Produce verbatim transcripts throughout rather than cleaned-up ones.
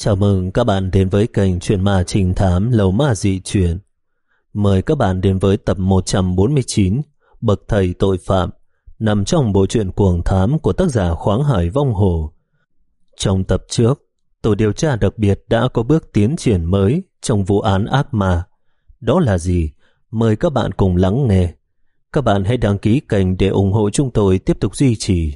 Chào mừng các bạn đến với kênh Chuyện Ma Trinh Thám Lầu Ma Dị Chuyện. Mời các bạn đến với tập một trăm bốn mươi chín, Bậc Thầy Tội Phạm, nằm trong bộ truyện cuồng thám của tác giả Khoáng Hải Vong Hồ. Trong tập trước, tổ điều tra đặc biệt đã có bước tiến triển mới trong vụ án ác ma. Đó là gì? Mời các bạn cùng lắng nghe. Các bạn hãy đăng ký kênh để ủng hộ chúng tôi tiếp tục duy trì.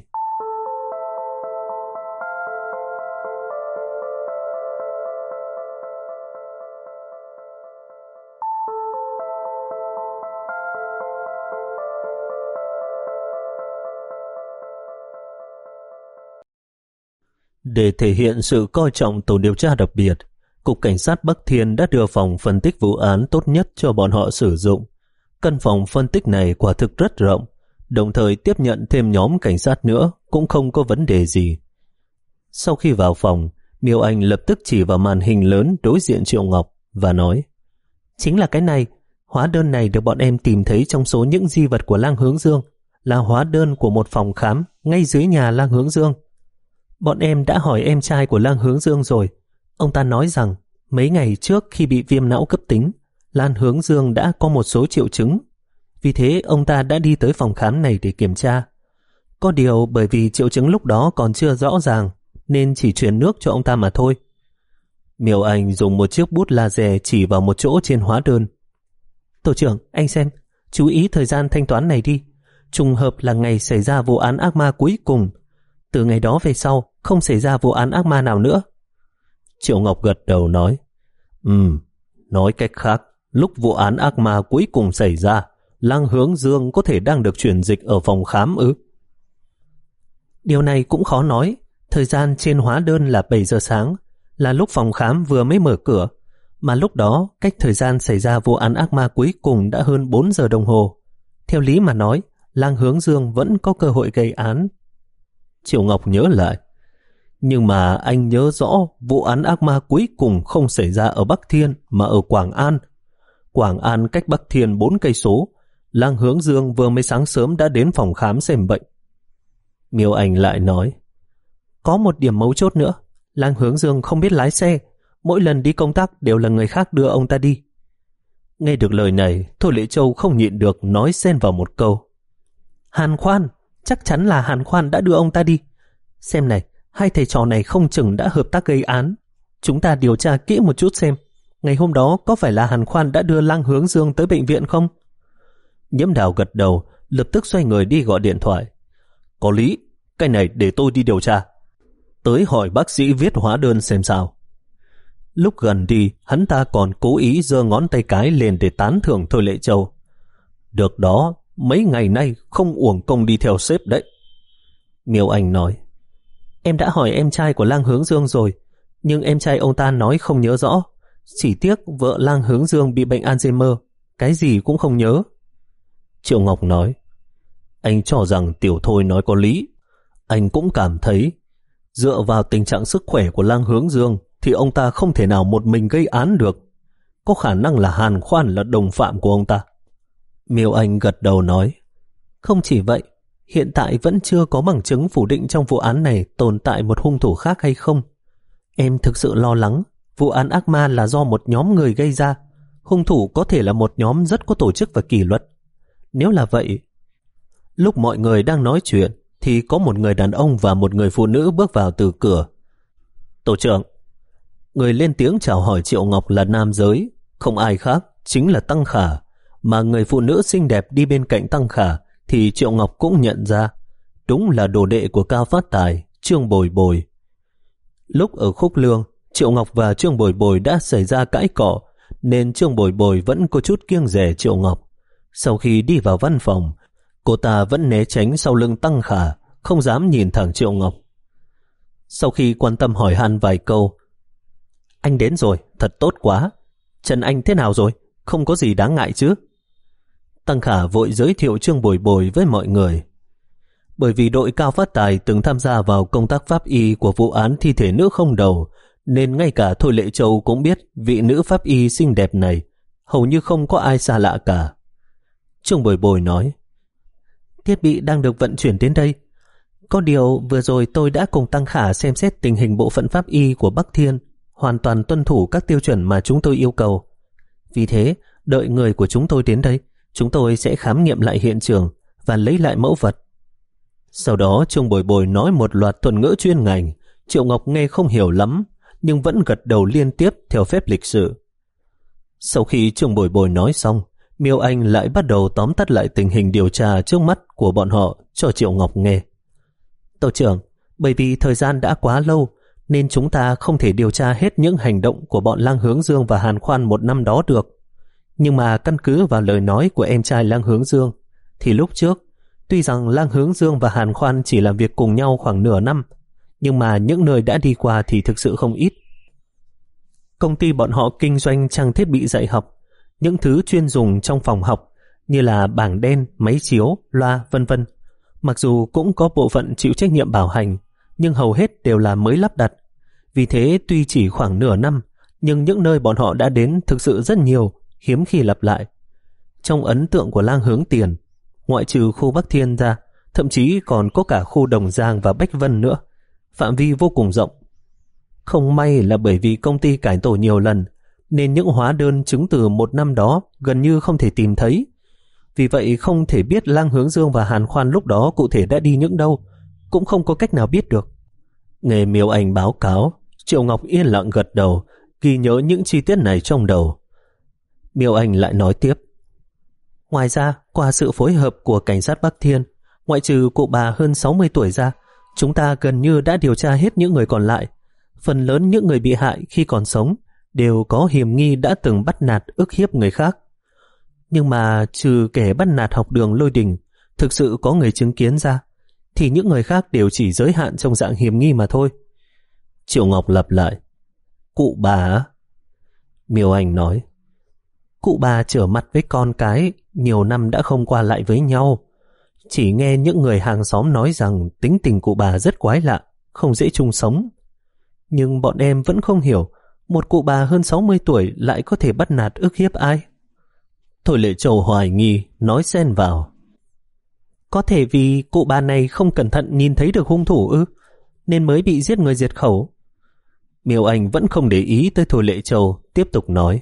Để thể hiện sự coi trọng tổ điều tra đặc biệt, Cục Cảnh sát Bắc Thiên đã đưa phòng phân tích vụ án tốt nhất cho bọn họ sử dụng. Căn phòng phân tích này quả thực rất rộng, đồng thời tiếp nhận thêm nhóm cảnh sát nữa cũng không có vấn đề gì. Sau khi vào phòng, Miêu Anh lập tức chỉ vào màn hình lớn đối diện Triệu Ngọc và nói: "Chính là cái này, hóa đơn này được bọn em tìm thấy trong số những di vật của Lang Hướng Dương, là hóa đơn của một phòng khám ngay dưới nhà Lang Hướng Dương. Bọn em đã hỏi em trai của Lang Hướng Dương rồi. Ông ta nói rằng mấy ngày trước khi bị viêm não cấp tính, Lang Hướng Dương đã có một số triệu chứng. Vì thế ông ta đã đi tới phòng khám này để kiểm tra. Có điều bởi vì triệu chứng lúc đó còn chưa rõ ràng nên chỉ truyền nước cho ông ta mà thôi." Miêu Anh dùng một chiếc bút laser chỉ vào một chỗ trên hóa đơn. "Tổ trưởng, anh xem, chú ý thời gian thanh toán này đi. Trùng hợp là ngày xảy ra vụ án ác ma cuối cùng. Từ ngày đó về sau không xảy ra vụ án ác ma nào nữa." Triệu Ngọc gật đầu nói: Ừm, nói cách khác, lúc vụ án ác ma cuối cùng xảy ra, Lang Hướng Dương có thể đang được chuyển dịch ở phòng khám ư? Điều này cũng khó nói. Thời gian trên hóa đơn là bảy giờ sáng, là lúc phòng khám vừa mới mở cửa, mà lúc đó cách thời gian xảy ra vụ án ác ma cuối cùng đã hơn bốn giờ đồng hồ. Theo lý mà nói, Lang Hướng Dương vẫn có cơ hội gây án. Triệu Ngọc nhớ lại: Nhưng mà anh nhớ rõ vụ án ác ma cuối cùng không xảy ra ở Bắc Thiên mà ở Quảng An. Quảng An cách Bắc Thiên bốn cây số. Lang Hướng Dương vừa mới sáng sớm đã đến phòng khám xem bệnh. Miêu Anh lại nói: Có một điểm mấu chốt nữa, Lang Hướng Dương không biết lái xe, mỗi lần đi công tác đều là người khác đưa ông ta đi. Nghe được lời này, Thôi Lệ Châu không nhịn được nói xen vào một câu: Hàn Khoan, chắc chắn là Hàn Khoan đã đưa ông ta đi. Xem này, hai thầy trò này không chừng đã hợp tác gây án. Chúng ta điều tra kỹ một chút xem, ngày hôm đó có phải là Hàn Khoan đã đưa Lang Hướng Dương tới bệnh viện không? Nhiễm Đào gật đầu, lập tức xoay người đi gọi điện thoại. Có lý, cái này để tôi đi điều tra. Tới hỏi bác sĩ viết hóa đơn xem sao. Lúc gần đi, hắn ta còn cố ý giơ ngón tay cái lên để tán thưởng Thôi Lệ Châu. Được đó, mấy ngày nay không uổng công đi theo sếp đấy. Miêu Anh nói: Em đã hỏi em trai của Lang Hướng Dương rồi, nhưng em trai ông ta nói không nhớ rõ. Chỉ tiếc vợ Lang Hướng Dương bị bệnh Alzheimer, cái gì cũng không nhớ. Triệu Ngọc nói: Anh cho rằng Tiểu Thôi nói có lý. Anh cũng cảm thấy dựa vào tình trạng sức khỏe của Lang Hướng Dương thì ông ta không thể nào một mình gây án được. Có khả năng là Hàn Khoan là đồng phạm của ông ta. Miêu Anh gật đầu nói: Không chỉ vậy, hiện tại vẫn chưa có bằng chứng phủ định trong vụ án này tồn tại một hung thủ khác hay không. Em thực sự lo lắng vụ án ác ma là do một nhóm người gây ra. Hung thủ có thể là một nhóm rất có tổ chức và kỷ luật. Nếu là vậy... Lúc mọi người đang nói chuyện thì có một người đàn ông và một người phụ nữ bước vào từ cửa. Tổ trưởng. Người lên tiếng chào hỏi Triệu Ngọc là nam giới, không ai khác, chính là Tăng Khả. Mà người phụ nữ xinh đẹp đi bên cạnh Tăng Khả thì Triệu Ngọc cũng nhận ra. Đúng là đồ đệ của Cao Phát Tài, Trương Bồi Bồi. Lúc ở Khúc Lương, Triệu Ngọc và Trương Bồi Bồi đã xảy ra cãi cọ, nên Trương Bồi Bồi vẫn có chút kiêng dè Triệu Ngọc. Sau khi đi vào văn phòng, cô ta vẫn né tránh sau lưng Tăng Khả, không dám nhìn thẳng Triệu Ngọc. Sau khi quan tâm hỏi han vài câu: Anh đến rồi, thật tốt quá. Chân anh thế nào rồi? Không có gì đáng ngại chứ? Tăng Khả vội giới thiệu Trương Bồi Bồi với mọi người. Bởi vì đội Cao Phát Tài từng tham gia vào công tác pháp y của vụ án thi thể nữ không đầu, nên ngay cả Thôi Lệ Châu cũng biết vị nữ pháp y xinh đẹp này. Hầu như không có ai xa lạ cả. Trương Bồi Bồi nói: Thiết bị đang được vận chuyển đến đây. Có điều vừa rồi tôi đã cùng Tăng Khả xem xét tình hình bộ phận pháp y của Bắc Thiên. hoàn toàn tuân thủ các tiêu chuẩn mà chúng tôi yêu cầu. Vì thế, đợi người của chúng tôi đến đây, chúng tôi sẽ khám nghiệm lại hiện trường và lấy lại mẫu vật. Sau đó Trương Bồi Bồi nói một loạt thuật ngữ chuyên ngành. Triệu Ngọc nghe không hiểu lắm, nhưng vẫn gật đầu liên tiếp theo phép lịch sự. Sau khi Trương Bồi Bồi nói xong, Miêu Anh lại bắt đầu tóm tắt lại tình hình điều tra trước mắt của bọn họ cho Triệu Ngọc nghe. Tổ trưởng, bởi vì thời gian đã quá lâu, nên chúng ta không thể điều tra hết những hành động của bọn Lang Hướng Dương và Hàn Khoan một năm đó được. Nhưng mà căn cứ vào lời nói của em trai Lang Hướng Dương, thì lúc trước, tuy rằng Lang Hướng Dương và Hàn Khoan chỉ làm việc cùng nhau khoảng nửa năm, nhưng mà những nơi đã đi qua thì thực sự không ít. Công ty bọn họ kinh doanh trang thiết bị dạy học, những thứ chuyên dùng trong phòng học như là bảng đen, máy chiếu, loa, vân vân. Mặc dù cũng có bộ phận chịu trách nhiệm bảo hành, nhưng hầu hết đều là mới lắp đặt. Vì thế tuy chỉ khoảng nửa năm, nhưng những nơi bọn họ đã đến thực sự rất nhiều, hiếm khi lặp lại. Trong ấn tượng của Lang Hướng Tiền, ngoại trừ khu Bắc Thiên ra, thậm chí còn có cả khu Đồng Giang và Bách Vân nữa, phạm vi vô cùng rộng. Không may là bởi vì công ty cải tổ nhiều lần, nên những hóa đơn chứng từ một năm đó gần như không thể tìm thấy. Vì vậy không thể biết Lang Hướng Dương và Hàn Khoan lúc đó cụ thể đã đi những đâu, cũng không có cách nào biết được. Nghe Miêu Anh báo cáo, Triệu Ngọc yên lặng gật đầu, ghi nhớ những chi tiết này trong đầu. Miêu Anh lại nói tiếp. Ngoài ra, qua sự phối hợp của cảnh sát Bắc Thiên, ngoại trừ cụ bà hơn sáu mươi tuổi ra, chúng ta gần như đã điều tra hết những người còn lại. Phần lớn những người bị hại khi còn sống đều có hiểm nghi đã từng bắt nạt ức hiếp người khác. Nhưng mà trừ kẻ bắt nạt học đường Lôi Đình thực sự có người chứng kiến ra, thì những người khác đều chỉ giới hạn trong dạng hiểm nghi mà thôi. Triệu Ngọc lặp lại. Cụ bà á? Miêu Anh nói. Cụ bà trở mặt với con cái, nhiều năm đã không qua lại với nhau. Chỉ nghe những người hàng xóm nói rằng tính tình cụ bà rất quái lạ, không dễ chung sống. Nhưng bọn em vẫn không hiểu, một cụ bà hơn sáu mươi tuổi lại có thể bắt nạt ức hiếp ai? Thôi Lệ Châu hoài nghi, nói xen vào. Có thể vì cụ bà này không cẩn thận nhìn thấy được hung thủ ư, nên mới bị giết người diệt khẩu. Miêu Anh vẫn không để ý tới Thôi Lệ Châu, tiếp tục nói.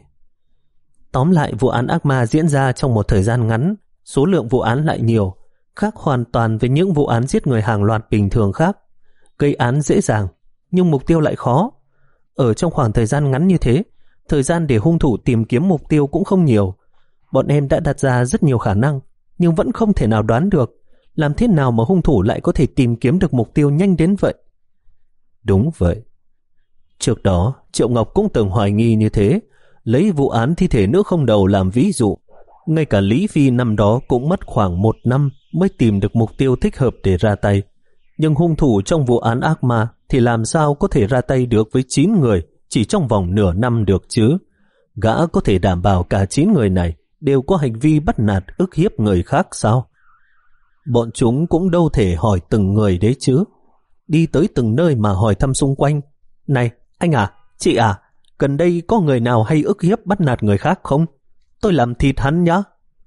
Tóm lại, vụ án ác ma diễn ra trong một thời gian ngắn, số lượng vụ án lại nhiều, khác hoàn toàn với những vụ án giết người hàng loạt bình thường khác. Gây án dễ dàng, nhưng mục tiêu lại khó. Ở trong khoảng thời gian ngắn như thế, thời gian để hung thủ tìm kiếm mục tiêu cũng không nhiều. Bọn em đã đặt ra rất nhiều khả năng, nhưng vẫn không thể nào đoán được làm thế nào mà hung thủ lại có thể tìm kiếm được mục tiêu nhanh đến vậy. Đúng vậy. Trước đó, Triệu Ngọc cũng từng hoài nghi như thế, lấy vụ án thi thể nữ không đầu làm ví dụ. Ngay cả Lý Phi năm đó cũng mất khoảng một năm mới tìm được mục tiêu thích hợp để ra tay. Nhưng hung thủ trong vụ án ác ma thì làm sao có thể ra tay được với chín người chỉ trong vòng nửa năm được chứ? Gã có thể đảm bảo cả chín người này đều có hành vi bắt nạt ức hiếp người khác sao? Bọn chúng cũng đâu thể hỏi từng người đấy chứ. Đi tới từng nơi mà hỏi thăm xung quanh. Này, anh à, chị à, gần đây có người nào hay ức hiếp bắt nạt người khác không? Tôi làm thịt hắn nhá.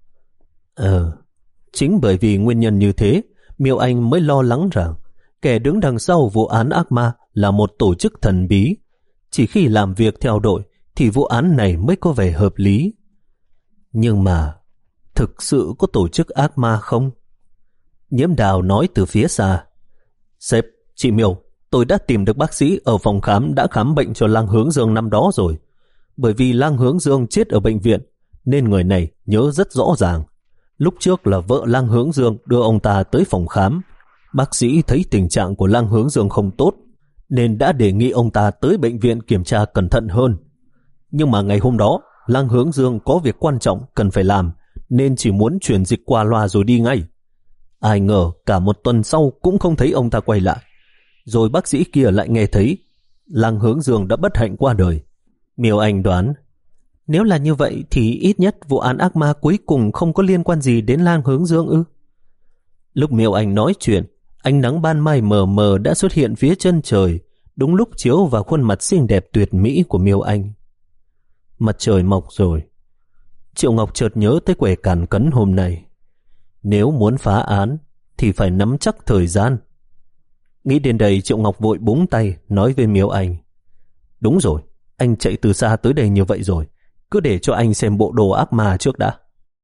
Ờ, chính bởi vì nguyên nhân như thế, Miêu Anh mới lo lắng rằng kẻ đứng đằng sau vụ án ác ma là một tổ chức thần bí. Chỉ khi làm việc theo đội thì vụ án này mới có vẻ hợp lý. Nhưng mà thực sự có tổ chức ác ma không? Nhiễm Đào nói từ phía xa. Sếp, chị Miêu, tôi đã tìm được bác sĩ ở phòng khám đã khám bệnh cho Lang Hướng Dương năm đó rồi. Bởi vì Lang Hướng Dương chết ở bệnh viện, nên người này nhớ rất rõ ràng. Lúc trước là vợ Lang Hướng Dương đưa ông ta tới phòng khám. Bác sĩ thấy tình trạng của Lang Hướng Dương không tốt, nên đã đề nghị ông ta tới bệnh viện kiểm tra cẩn thận hơn. Nhưng mà ngày hôm đó, Lang Hướng Dương có việc quan trọng cần phải làm, nên chỉ muốn chuyển dịch qua loa rồi đi ngay. Ai ngờ cả một tuần sau cũng không thấy ông ta quay lại. Rồi bác sĩ kia lại nghe thấy Lang Hướng Dương đã bất hạnh qua đời. Miêu Anh đoán, nếu là như vậy thì ít nhất vụ án ác ma cuối cùng không có liên quan gì đến Lang Hướng Dương ư? Lúc Miêu Anh nói chuyện, ánh nắng ban mai mờ mờ đã xuất hiện phía chân trời, đúng lúc chiếu vào khuôn mặt xinh đẹp tuyệt mỹ của Miêu Anh. Mặt trời mọc rồi. Triệu Ngọc chợt nhớ tới quẻ càn cấn hôm nay. Nếu muốn phá án thì phải nắm chắc thời gian. Nghĩ đến đây, Triệu Ngọc vội búng tay nói với Miêu Anh. Đúng rồi, Anh chạy từ xa tới đây như vậy rồi, cứ để cho anh xem bộ đồ ác ma trước đã.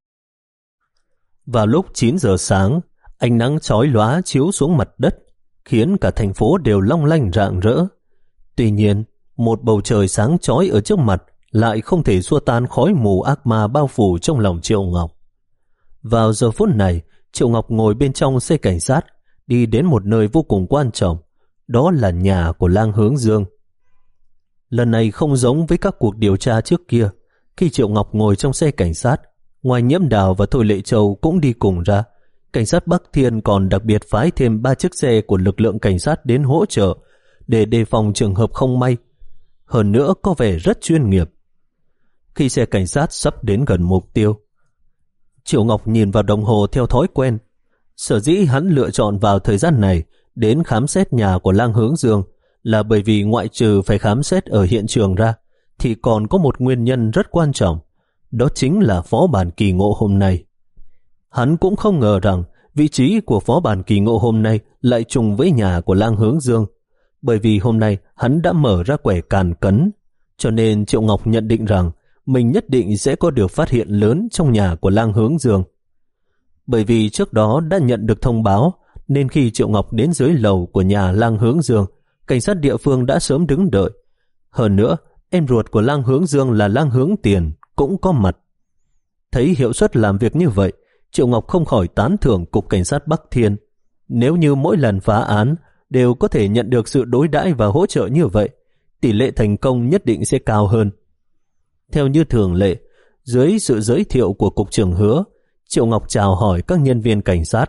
Vào lúc chín giờ sáng, ánh nắng chói lóa chiếu xuống mặt đất, khiến cả thành phố đều long lanh rạng rỡ. Tuy nhiên, một bầu trời sáng chói ở trước mặt lại không thể xua tan khói mù ác ma bao phủ trong lòng Triệu Ngọc. Vào giờ phút này, Triệu Ngọc ngồi bên trong xe cảnh sát, đi đến một nơi vô cùng quan trọng, đó là nhà của Lang Hướng Dương. Lần này không giống với các cuộc điều tra trước kia, khi Triệu Ngọc ngồi trong xe cảnh sát, ngoài Nhiễm Đào và Thôi Lệ Châu cũng đi cùng ra, cảnh sát Bắc Thiên còn đặc biệt phái thêm ba chiếc xe của lực lượng cảnh sát đến hỗ trợ để đề phòng trường hợp không may. Hơn nữa có vẻ rất chuyên nghiệp. Khi xe cảnh sát sắp đến gần mục tiêu, Triệu Ngọc nhìn vào đồng hồ theo thói quen. Sở dĩ hắn lựa chọn vào thời gian này đến khám xét nhà của Lang Hướng Dương là bởi vì ngoại trừ phải khám xét ở hiện trường ra, thì còn có một nguyên nhân rất quan trọng, đó chính là phó bản kỳ ngộ hôm nay. Hắn cũng không ngờ rằng vị trí của phó bản kỳ ngộ hôm nay lại trùng với nhà của Lang Hướng Dương, bởi vì hôm nay hắn đã mở ra quẻ càn cấn, cho nên Triệu Ngọc nhận định rằng mình nhất định sẽ có được phát hiện lớn trong nhà của Lang Hướng Dương. Bởi vì trước đó đã nhận được thông báo, nên khi Triệu Ngọc đến dưới lầu của nhà Lang Hướng Dương, cảnh sát địa phương đã sớm đứng đợi. Hơn nữa, em ruột của Lang Hướng Dương là Lang Hướng Tiền cũng có mặt. Thấy hiệu suất làm việc như vậy, Triệu Ngọc không khỏi tán thưởng Cục Cảnh sát Bắc Thiên. Nếu như mỗi lần phá án đều có thể nhận được sự đối đãi và hỗ trợ như vậy, tỷ lệ thành công nhất định sẽ cao hơn. Theo như thường lệ, dưới sự giới thiệu của Cục trưởng Hứa, Triệu Ngọc chào hỏi các nhân viên cảnh sát.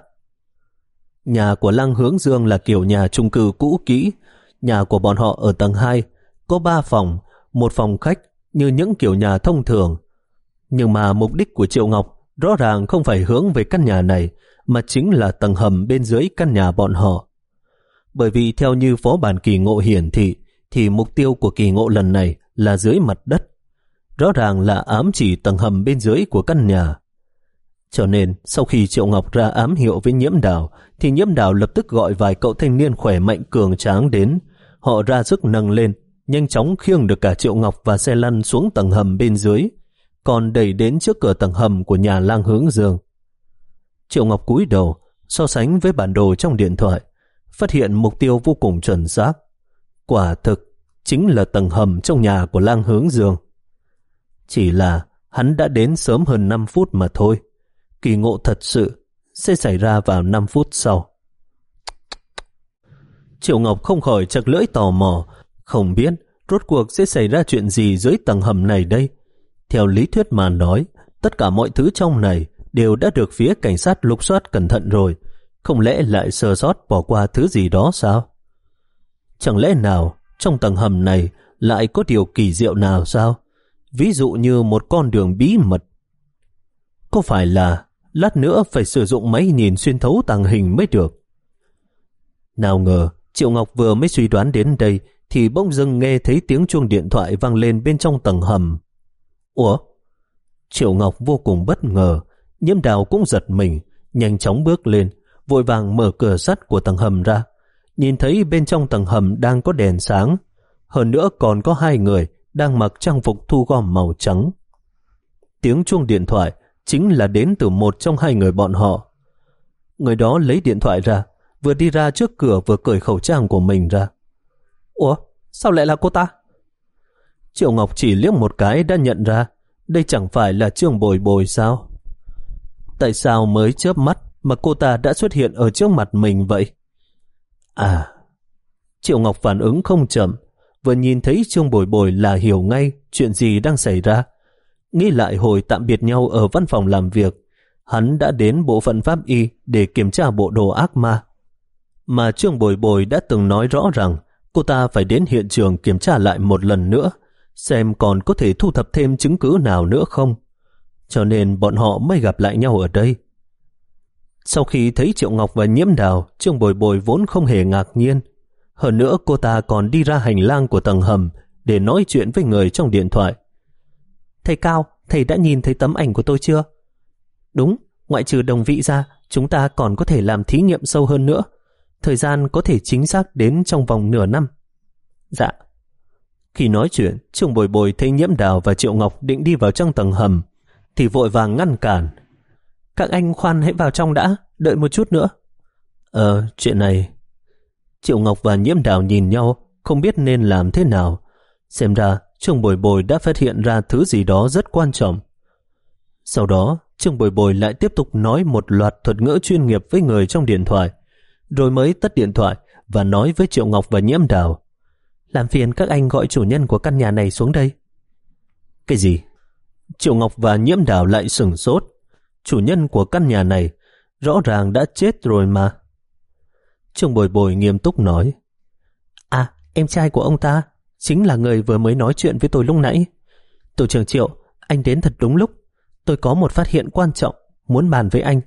Nhà của Lang Hướng Dương là kiểu nhà chung cư cũ kỹ. Nhà của bọn họ ở tầng hai, có ba phòng, một phòng khách như những kiểu nhà thông thường. Nhưng mà mục đích của Triệu Ngọc rõ ràng không phải hướng về căn nhà này, mà chính là tầng hầm bên dưới căn nhà bọn họ. Bởi vì theo như phó bản kỳ ngộ hiển thị, thì mục tiêu của kỳ ngộ lần này là dưới mặt đất. Rõ ràng là ám chỉ tầng hầm bên dưới của căn nhà. Cho nên sau khi Triệu Ngọc ra ám hiệu với Nhiễm Đào, thì Nhiễm Đào lập tức gọi vài cậu thanh niên khỏe mạnh cường tráng đến. Họ ra sức nâng lên, nhanh chóng khiêng được cả Triệu Ngọc và xe lăn xuống tầng hầm bên dưới, còn đẩy đến trước cửa tầng hầm của nhà Lang Hướng Dương. Triệu Ngọc cúi đầu, so sánh với bản đồ trong điện thoại, phát hiện mục tiêu vô cùng chuẩn xác. Quả thực chính là tầng hầm trong nhà của Lang Hướng Dương. Chỉ là hắn đã đến sớm hơn năm phút mà thôi. Kỳ ngộ thật sự sẽ xảy ra vào năm phút sau. Triệu Ngọc không khỏi chặt lưỡi tò mò, không biết rốt cuộc sẽ xảy ra chuyện gì dưới tầng hầm này đây. Theo lý thuyết mà nói, tất cả mọi thứ trong này đều đã được phía cảnh sát lục soát cẩn thận rồi, không lẽ lại sơ sót bỏ qua thứ gì đó sao? Chẳng lẽ nào trong tầng hầm này lại có điều kỳ diệu nào sao? Ví dụ như một con đường bí mật. Có phải là lát nữa phải sử dụng máy nhìn xuyên thấu tàng hình mới được? Nào ngờ, Triệu Ngọc vừa mới suy đoán đến đây thì bỗng dưng nghe thấy tiếng chuông điện thoại vang lên bên trong tầng hầm. Ủa? Triệu Ngọc vô cùng bất ngờ, Nhiễm Đào cũng giật mình, nhanh chóng bước lên, vội vàng mở cửa sắt của tầng hầm ra. Nhìn thấy bên trong tầng hầm đang có đèn sáng, hơn nữa còn có hai người đang mặc trang phục thu gom màu trắng. Tiếng chuông điện thoại chính là đến từ một trong hai người bọn họ. Người đó lấy điện thoại ra, vừa đi ra trước cửa vừa cởi khẩu trang của mình ra. Ủa, sao lại là cô ta? Triệu Ngọc chỉ liếc một cái đã nhận ra, đây chẳng phải là Trương Bồi Bồi sao? Tại sao mới chớp mắt mà cô ta đã xuất hiện ở trước mặt mình vậy? À, Triệu Ngọc phản ứng không chậm, vừa nhìn thấy Trương Bồi Bồi là hiểu ngay chuyện gì đang xảy ra. Nghĩ lại hồi tạm biệt nhau ở văn phòng làm việc, hắn đã đến bộ phận pháp y để kiểm tra bộ đồ ác ma. Mà Trương Bồi Bồi đã từng nói rõ rằng cô ta phải đến hiện trường kiểm tra lại một lần nữa, xem còn có thể thu thập thêm chứng cứ nào nữa không. Cho nên bọn họ mới gặp lại nhau ở đây. Sau khi thấy Triệu Ngọc và Nhiễm Đào, Trương Bồi Bồi vốn không hề ngạc nhiên. Hơn nữa cô ta còn đi ra hành lang của tầng hầm để nói chuyện với người trong điện thoại. Thầy Cao, thầy đã nhìn thấy tấm ảnh của tôi chưa? Đúng, ngoại trừ đồng vị ra, chúng ta còn có thể làm thí nghiệm sâu hơn nữa. Thời gian có thể chính xác đến trong vòng nửa năm. Dạ. Khi nói chuyện, Trương Bồi Bồi thấy Nhiễm Đào và Triệu Ngọc định đi vào trong tầng hầm, thì vội vàng ngăn cản. Các anh khoan hãy vào trong đã, đợi một chút nữa. Ờ, chuyện này... Triệu Ngọc và Nhiễm Đào nhìn nhau, không biết nên làm thế nào. Xem ra, Trương Bồi Bồi đã phát hiện ra thứ gì đó rất quan trọng. Sau đó, Trương Bồi Bồi lại tiếp tục nói một loạt thuật ngữ chuyên nghiệp với người trong điện thoại, rồi mới tắt điện thoại và nói với Triệu Ngọc và Nhiễm Đào. Làm phiền các anh gọi chủ nhân của căn nhà này xuống đây. Cái gì? Triệu Ngọc và Nhiễm Đào lại sửng sốt. Chủ nhân của căn nhà này rõ ràng đã chết rồi mà. Trương Bồi Bồi nghiêm túc nói. À, em trai của ông ta chính là người vừa mới nói chuyện với tôi lúc nãy. Tổ trưởng Triệu, anh đến thật đúng lúc. Tôi có một phát hiện quan trọng muốn bàn với anh.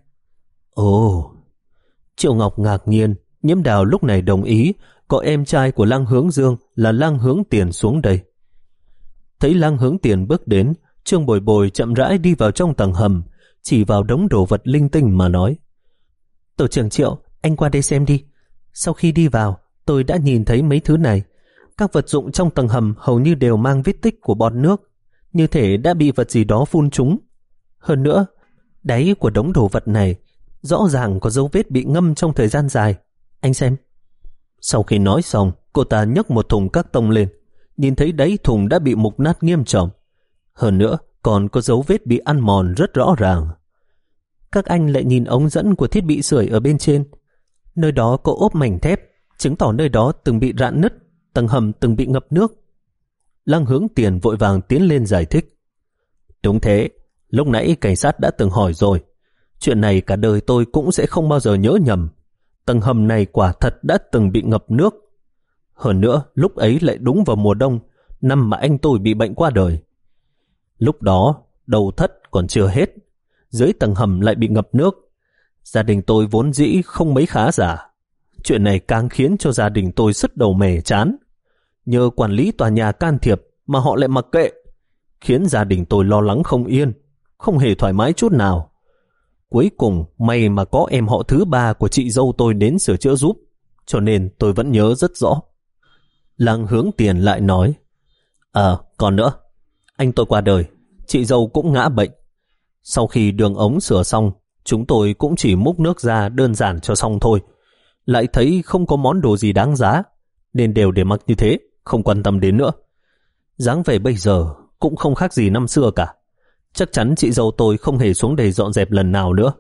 Ồ. Triệu Ngọc ngạc nhiên. Nhiễm Đào lúc này đồng ý có em trai của Lăng Hướng Dương là Lăng Hướng Tiền xuống đây. Thấy Lăng Hướng Tiền bước đến, Trương Bồi Bồi chậm rãi đi vào trong tầng hầm, chỉ vào đống đồ vật linh tinh mà nói. Tổ trưởng Triệu, anh qua đây xem đi. Sau khi đi vào, tôi đã nhìn thấy mấy thứ này. Các vật dụng trong tầng hầm hầu như đều mang vết tích của bọt nước, như thể đã bị vật gì đó phun trúng. Hơn nữa, đáy của đống đồ vật này rõ ràng có dấu vết bị ngâm trong thời gian dài. Anh xem. Sau khi nói xong, cô ta nhấc một thùng các tông lên, nhìn thấy đáy thùng đã bị mục nát nghiêm trọng. Hơn nữa, còn có dấu vết bị ăn mòn rất rõ ràng. Các anh lại nhìn ống dẫn của thiết bị sưởi ở bên trên. Nơi đó có ốp mảnh thép, chứng tỏ nơi đó từng bị rạn nứt, tầng hầm từng bị ngập nước. Lăng Hướng Tiền vội vàng tiến lên giải thích. Đúng thế, lúc nãy cảnh sát đã từng hỏi rồi. Chuyện này cả đời tôi cũng sẽ không bao giờ nhớ nhầm. Tầng hầm này quả thật đã từng bị ngập nước. Hơn nữa, lúc ấy lại đúng vào mùa đông, năm mà anh tôi bị bệnh qua đời. Lúc đó, đầu thất còn chưa hết, dưới tầng hầm lại bị ngập nước. Gia đình tôi vốn dĩ không mấy khá giả. Chuyện này càng khiến cho gia đình tôi sứt đầu mẻ chán. Nhờ quản lý tòa nhà can thiệp mà họ lại mặc kệ, khiến gia đình tôi lo lắng không yên, không hề thoải mái chút nào. Cuối cùng may mà có em họ thứ ba của chị dâu tôi đến sửa chữa giúp, cho nên tôi vẫn nhớ rất rõ. Lăng Hướng Tiền lại nói. À, còn nữa, anh tôi qua đời, chị dâu cũng ngã bệnh. Sau khi đường ống sửa xong, chúng tôi cũng chỉ múc nước ra đơn giản cho xong thôi. Lại thấy không có món đồ gì đáng giá, nên đều để mặc như thế, không quan tâm đến nữa. Dáng vẻ bây giờ cũng không khác gì năm xưa cả. Chắc chắn chị dâu tôi không hề xuống đây dọn dẹp lần nào nữa.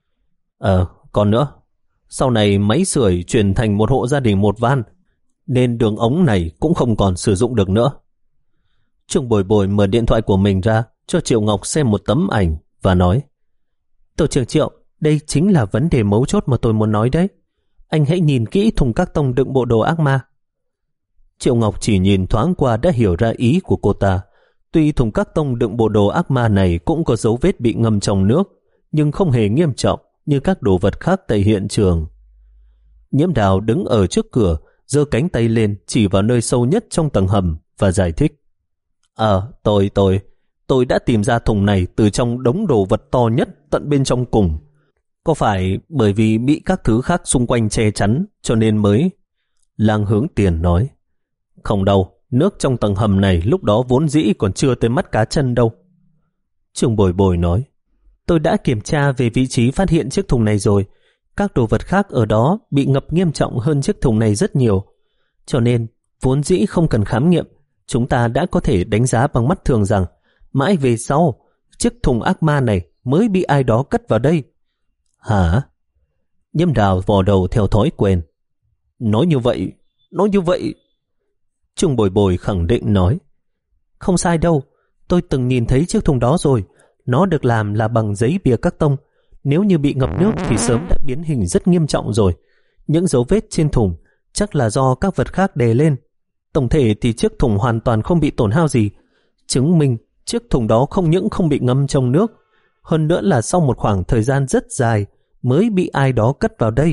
Ờ, còn nữa, sau này máy sưởi chuyển thành một hộ gia đình một van, nên đường ống này cũng không còn sử dụng được nữa. Trương Bồi Bồi mở điện thoại của mình ra cho Triệu Ngọc xem một tấm ảnh và nói. Tổ trưởng Triệu, đây chính là vấn đề mấu chốt mà tôi muốn nói đấy. Anh hãy nhìn kỹ thùng các tông đựng bộ đồ ác ma. Triệu Ngọc chỉ nhìn thoáng qua đã hiểu ra ý của cô ta. Tuy thùng các tông đựng bộ đồ ác ma này cũng có dấu vết bị ngâm trong nước, nhưng không hề nghiêm trọng như các đồ vật khác tại hiện trường. Nhiễm Đào đứng ở trước cửa, giơ cánh tay lên chỉ vào nơi sâu nhất trong tầng hầm và giải thích. À, tôi, tôi, tôi đã tìm ra thùng này từ trong đống đồ vật to nhất tận bên trong cùng. Có phải bởi vì bị các thứ khác xung quanh che chắn cho nên mới... Lăng Hướng Tiền nói. Không đâu, nước trong tầng hầm này lúc đó vốn dĩ còn chưa tới mắt cá chân đâu. Trương Bồi Bồi nói. Tôi đã kiểm tra về vị trí phát hiện chiếc thùng này rồi. Các đồ vật khác ở đó bị ngập nghiêm trọng hơn chiếc thùng này rất nhiều. Cho nên, vốn dĩ không cần khám nghiệm, chúng ta đã có thể đánh giá bằng mắt thường rằng mãi về sau, chiếc thùng ác ma này mới bị ai đó cất vào đây. Hả? Nhiễm Đào vò đầu theo thói quen. Nói như vậy, nói như vậy... Trương Bồi Bồi khẳng định nói. Không sai đâu, tôi từng nhìn thấy chiếc thùng đó rồi. Nó được làm là bằng giấy bìa các tông. Nếu như bị ngập nước thì sớm đã biến hình rất nghiêm trọng rồi. Những dấu vết trên thùng chắc là do các vật khác đè lên. Tổng thể thì chiếc thùng hoàn toàn không bị tổn hao gì, chứng minh chiếc thùng đó không những không bị ngâm trong nước, hơn nữa là sau một khoảng thời gian rất dài mới bị ai đó cất vào đây.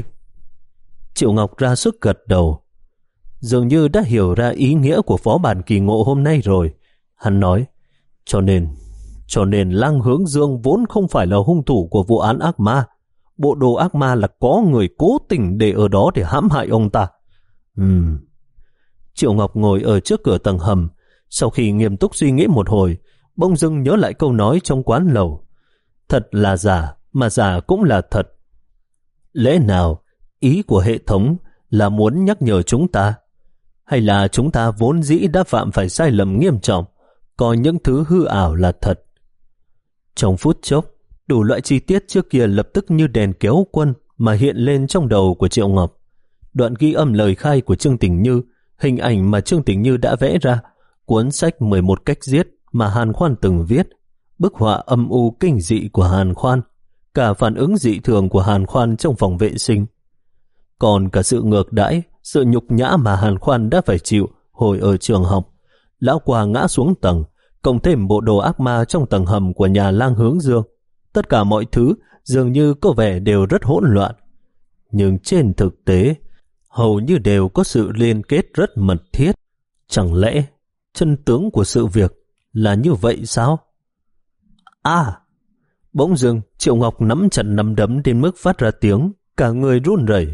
Triệu Ngọc ra sức gật đầu, dường như đã hiểu ra ý nghĩa của phó bản kỳ ngộ hôm nay rồi. Hắn nói, cho nên, cho nên Lăng Hướng Dương vốn không phải là hung thủ của vụ án ác ma. Bộ đồ ác ma là có người cố tình để ở đó để hãm hại ông ta. Ừm. Triệu Ngọc ngồi ở trước cửa tầng hầm, Sau khi nghiêm túc suy nghĩ một hồi, bỗng dưng nhớ lại câu nói trong quán lầu. Thật là giả, mà giả cũng là thật. Lẽ nào ý của hệ thống là muốn nhắc nhở chúng ta? Hay là chúng ta vốn dĩ đã phạm phải sai lầm nghiêm trọng, coi những thứ hư ảo là thật? Trong phút chốc, đủ loại chi tiết trước kia lập tức như đèn kéo quân mà hiện lên trong đầu của Triệu Ngọc. Đoạn ghi âm lời khai của Trương Tình Như, hình ảnh mà Trương Tình Như đã vẽ ra, cuốn sách mười một cách giết mà Hàn Khoan từng viết, bức họa âm u kinh dị của Hàn Khoan, cả phản ứng dị thường của Hàn Khoan trong phòng vệ sinh. Còn cả sự ngược đãi, sự nhục nhã mà Hàn Khoan đã phải chịu hồi ở trường học. Lão Quà ngã xuống tầng, cộng thêm bộ đồ ác ma trong tầng hầm của nhà Lang Hướng Dương. Tất cả mọi thứ dường như có vẻ đều rất hỗn loạn. Nhưng trên thực tế, hầu như đều có sự liên kết rất mật thiết. Chẳng lẽ chân tướng của sự việc là như vậy sao? À! Bỗng dưng, Triệu Ngọc nắm chặt nắm đấm đến mức phát ra tiếng, cả người run rẩy.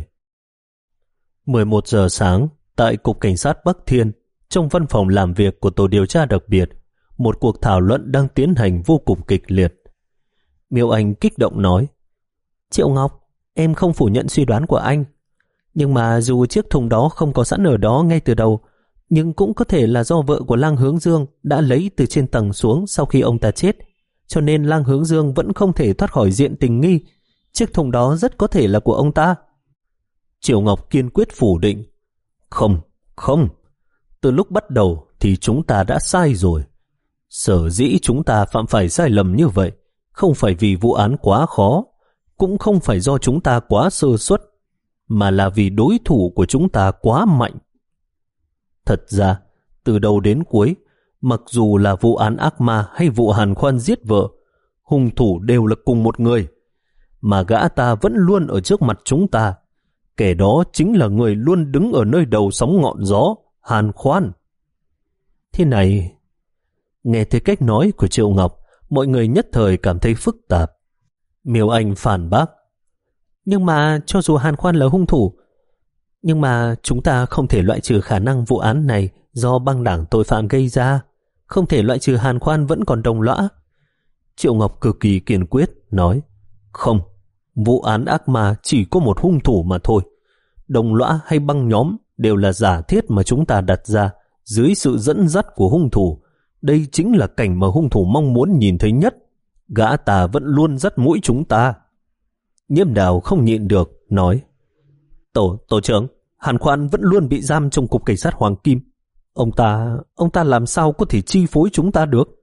mười một giờ sáng, tại Cục Cảnh sát Bắc Thiên, trong văn phòng làm việc của tổ điều tra đặc biệt, một cuộc thảo luận đang tiến hành vô cùng kịch liệt. Miêu Anh kích động nói, Triệu Ngọc, em không phủ nhận suy đoán của anh. Nhưng mà dù chiếc thùng đó không có sẵn ở đó ngay từ đầu, nhưng cũng có thể là do vợ của Lang Hướng Dương đã lấy từ trên tầng xuống sau khi ông ta chết. Cho nên Lang Hướng Dương vẫn không thể thoát khỏi diện tình nghi. Chiếc thùng đó rất có thể là của ông ta. Triệu Ngọc kiên quyết phủ định. Không, không. Từ lúc bắt đầu thì chúng ta đã sai rồi. Sở dĩ chúng ta phạm phải sai lầm như vậy, không phải vì vụ án quá khó, cũng không phải do chúng ta quá sơ suất, mà là vì đối thủ của chúng ta quá mạnh. Thật ra, từ đầu đến cuối, mặc dù là vụ án ác ma hay vụ Hàn Khoan giết vợ, hung thủ đều là cùng một người, mà gã ta vẫn luôn ở trước mặt chúng ta. Kẻ đó chính là người luôn đứng ở nơi đầu sóng ngọn gió, Hàn Khoan. Thế này, nghe thấy cách nói của Triệu Ngọc, mọi người nhất thời cảm thấy phức tạp. Miêu Anh phản bác. Nhưng mà cho dù Hàn Khoan là hung thủ, nhưng mà chúng ta không thể loại trừ khả năng vụ án này do băng đảng tội phạm gây ra. Không thể loại trừ Hàn Khoan vẫn còn đồng lõa. Triệu Ngọc cực kỳ kiên quyết, nói, không, vụ án ác ma chỉ có một hung thủ mà thôi. Đồng lõa hay băng nhóm đều là giả thiết mà chúng ta đặt ra dưới sự dẫn dắt của hung thủ. Đây chính là cảnh mà hung thủ mong muốn nhìn thấy nhất. Gã ta vẫn luôn dắt mũi chúng ta. Nhiễm Đào không nhịn được, nói, Tổ, tổ trưởng, Hàn Khoan vẫn luôn bị giam trong Cục Cảnh sát Hoàng Kim. Ông ta, ông ta làm sao có thể chi phối chúng ta được?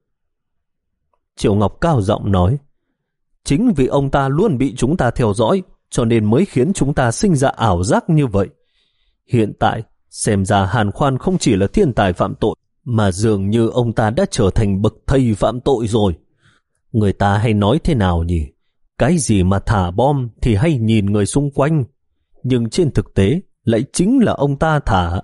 Triệu Ngọc cao giọng nói, chính vì ông ta luôn bị chúng ta theo dõi, cho nên mới khiến chúng ta sinh ra ảo giác như vậy. Hiện tại, xem ra Hàn Khoan không chỉ là thiên tài phạm tội, mà dường như ông ta đã trở thành bậc thầy phạm tội rồi. Người ta hay nói thế nào nhỉ? Cái gì mà thả bom thì hay nhìn người xung quanh, nhưng trên thực tế lại chính là ông ta thả.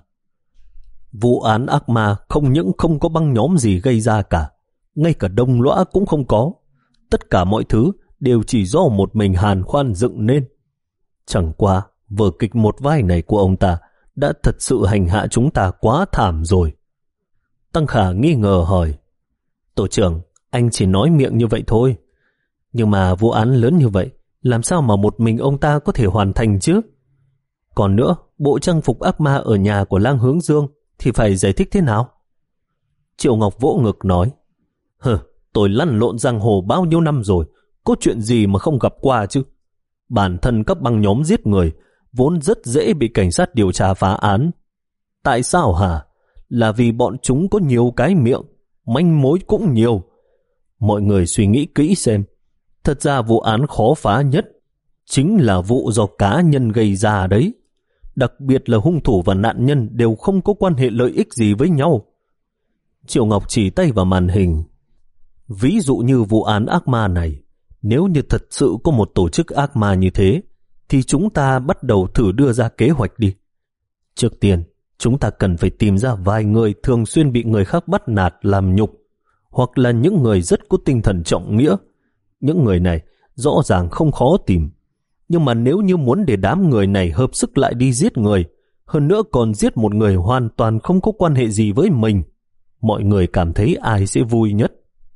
Vụ án ác ma không những không có băng nhóm gì gây ra cả, ngay cả đồng lõa cũng không có. Tất cả mọi thứ đều chỉ do một mình Hàn Khoan dựng nên. Chẳng qua, vở kịch một vai này của ông ta đã thật sự hành hạ chúng ta quá thảm rồi. Tăng Khả nghi ngờ hỏi, Tổ trưởng, anh chỉ nói miệng như vậy thôi. Nhưng mà vụ án lớn như vậy, làm sao mà một mình ông ta có thể hoàn thành chứ? Còn nữa, bộ trang phục ác ma ở nhà của Lang Hướng Dương thì phải giải thích thế nào? Triệu Ngọc vỗ ngực nói, Hừ, tôi lăn lộn giang hồ bao nhiêu năm rồi, có chuyện gì mà không gặp qua chứ? Bản thân các băng nhóm giết người vốn rất dễ bị cảnh sát điều tra phá án. Tại sao hả? Là vì bọn chúng có nhiều cái miệng, manh mối cũng nhiều. Mọi người suy nghĩ kỹ xem, thật ra vụ án khó phá nhất chính là vụ do cá nhân gây ra đấy. Đặc biệt là hung thủ và nạn nhân đều không có quan hệ lợi ích gì với nhau. Triệu Ngọc chỉ tay vào màn hình. Ví dụ như vụ án ác ma này, nếu như thật sự có một tổ chức ác ma như thế, thì chúng ta bắt đầu thử đưa ra kế hoạch đi. Trước tiên, chúng ta cần phải tìm ra vài người thường xuyên bị người khác bắt nạt làm nhục, hoặc là những người rất có tinh thần trọng nghĩa. Những người này rõ ràng không khó tìm. Nhưng mà nếu như muốn để đám người này hợp sức lại đi giết người, hơn nữa còn giết một người hoàn toàn không có quan hệ gì với mình, mọi người cảm thấy ai sẽ vui nhất?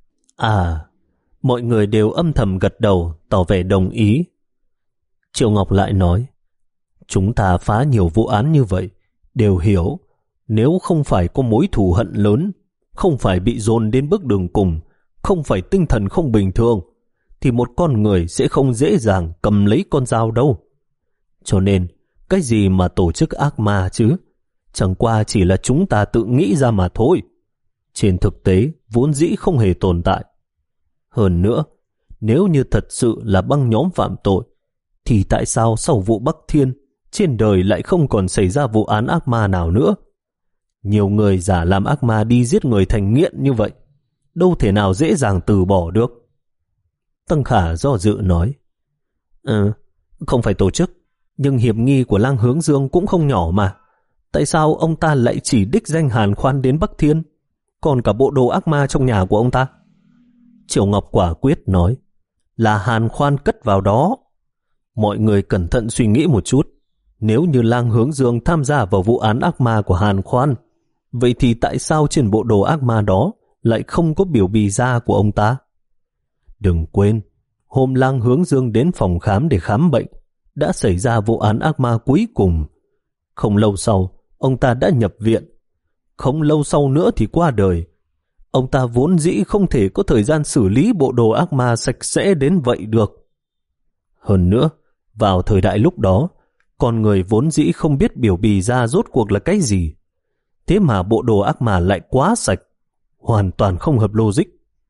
À, mọi người đều âm thầm gật đầu, tỏ vẻ đồng ý. Triệu Ngọc lại nói, chúng ta phá nhiều vụ án như vậy, đều hiểu, nếu không phải có mối thù hận lớn, không phải bị dồn đến bước đường cùng, không phải tinh thần không bình thường, thì một con người sẽ không dễ dàng cầm lấy con dao đâu. Cho nên, cái gì mà tổ chức ác ma chứ? Chẳng qua chỉ là chúng ta tự nghĩ ra mà thôi. Trên thực tế, vốn dĩ không hề tồn tại. Hơn nữa, nếu như thật sự là băng nhóm phạm tội, thì tại sao sau vụ Bắc Thiên, trên đời lại không còn xảy ra vụ án ác ma nào nữa? Nhiều người giả làm ác ma đi giết người thành nghiện như vậy, đâu thể nào dễ dàng từ bỏ được. Tăng Khả do dự nói, Ừ, không phải tổ chức, nhưng hiểm nghi của Lang Hướng Dương cũng không nhỏ mà. Tại sao ông ta lại chỉ đích danh Hàn Khoan đến Bắc Thiên, còn cả bộ đồ ác ma trong nhà của ông ta? Triệu Ngọc quả quyết nói, là Hàn Khoan cất vào đó. Mọi người cẩn thận suy nghĩ một chút. Nếu như Lang Hướng Dương tham gia vào vụ án ác ma của Hàn Khoan, vậy thì tại sao trên bộ đồ ác ma đó lại không có biểu bì da của ông ta? Đừng quên, hôm Lang Hướng Dương đến phòng khám để khám bệnh, đã xảy ra vụ án ác ma cuối cùng. Không lâu sau, ông ta đã nhập viện. Không lâu sau nữa thì qua đời. Ông ta vốn dĩ không thể có thời gian xử lý bộ đồ ác ma sạch sẽ đến vậy được. Hơn nữa, vào thời đại lúc đó, con người vốn dĩ không biết biểu bì da rốt cuộc là cái gì. Thế mà bộ đồ ác ma lại quá sạch, hoàn toàn không hợp logic.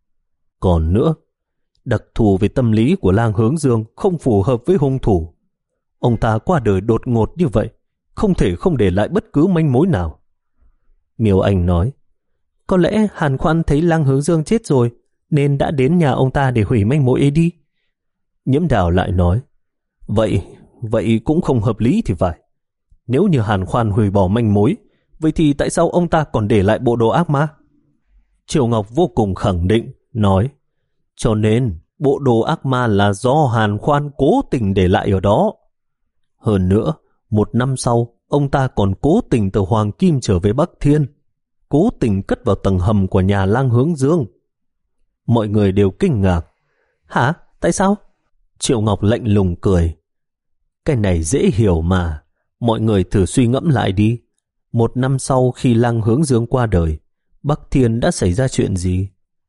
Còn nữa, đặc thù về tâm lý của Lang Hướng Dương không phù hợp với hung thủ. Ông ta qua đời đột ngột như vậy, không thể không để lại bất cứ manh mối nào. Miêu Anh nói, có lẽ Hàn Khoan thấy Lang Hướng Dương chết rồi, nên đã đến nhà ông ta để hủy manh mối ấy đi. Nhiễm Đào lại nói, Vậy, vậy cũng không hợp lý thì phải. Nếu như Hàn Khoan hủy bỏ manh mối, vậy thì tại sao ông ta còn để lại bộ đồ ác ma? Triệu Ngọc vô cùng khẳng định, nói, cho nên bộ đồ ác ma là do Hàn Khoan cố tình để lại ở đó. Hơn nữa, một năm sau, ông ta còn cố tình từ Hoàng Kim trở về Bắc Thiên, cố tình cất vào tầng hầm của nhà Lang Hướng Dương. Mọi người đều kinh ngạc. Hả? Tại sao? Triệu Ngọc lạnh lùng cười. Cái này dễ hiểu mà. Mọi người thử suy ngẫm lại đi. Một năm sau khi Lang Hướng Dương qua đời, Bắc Thiên đã xảy ra chuyện gì?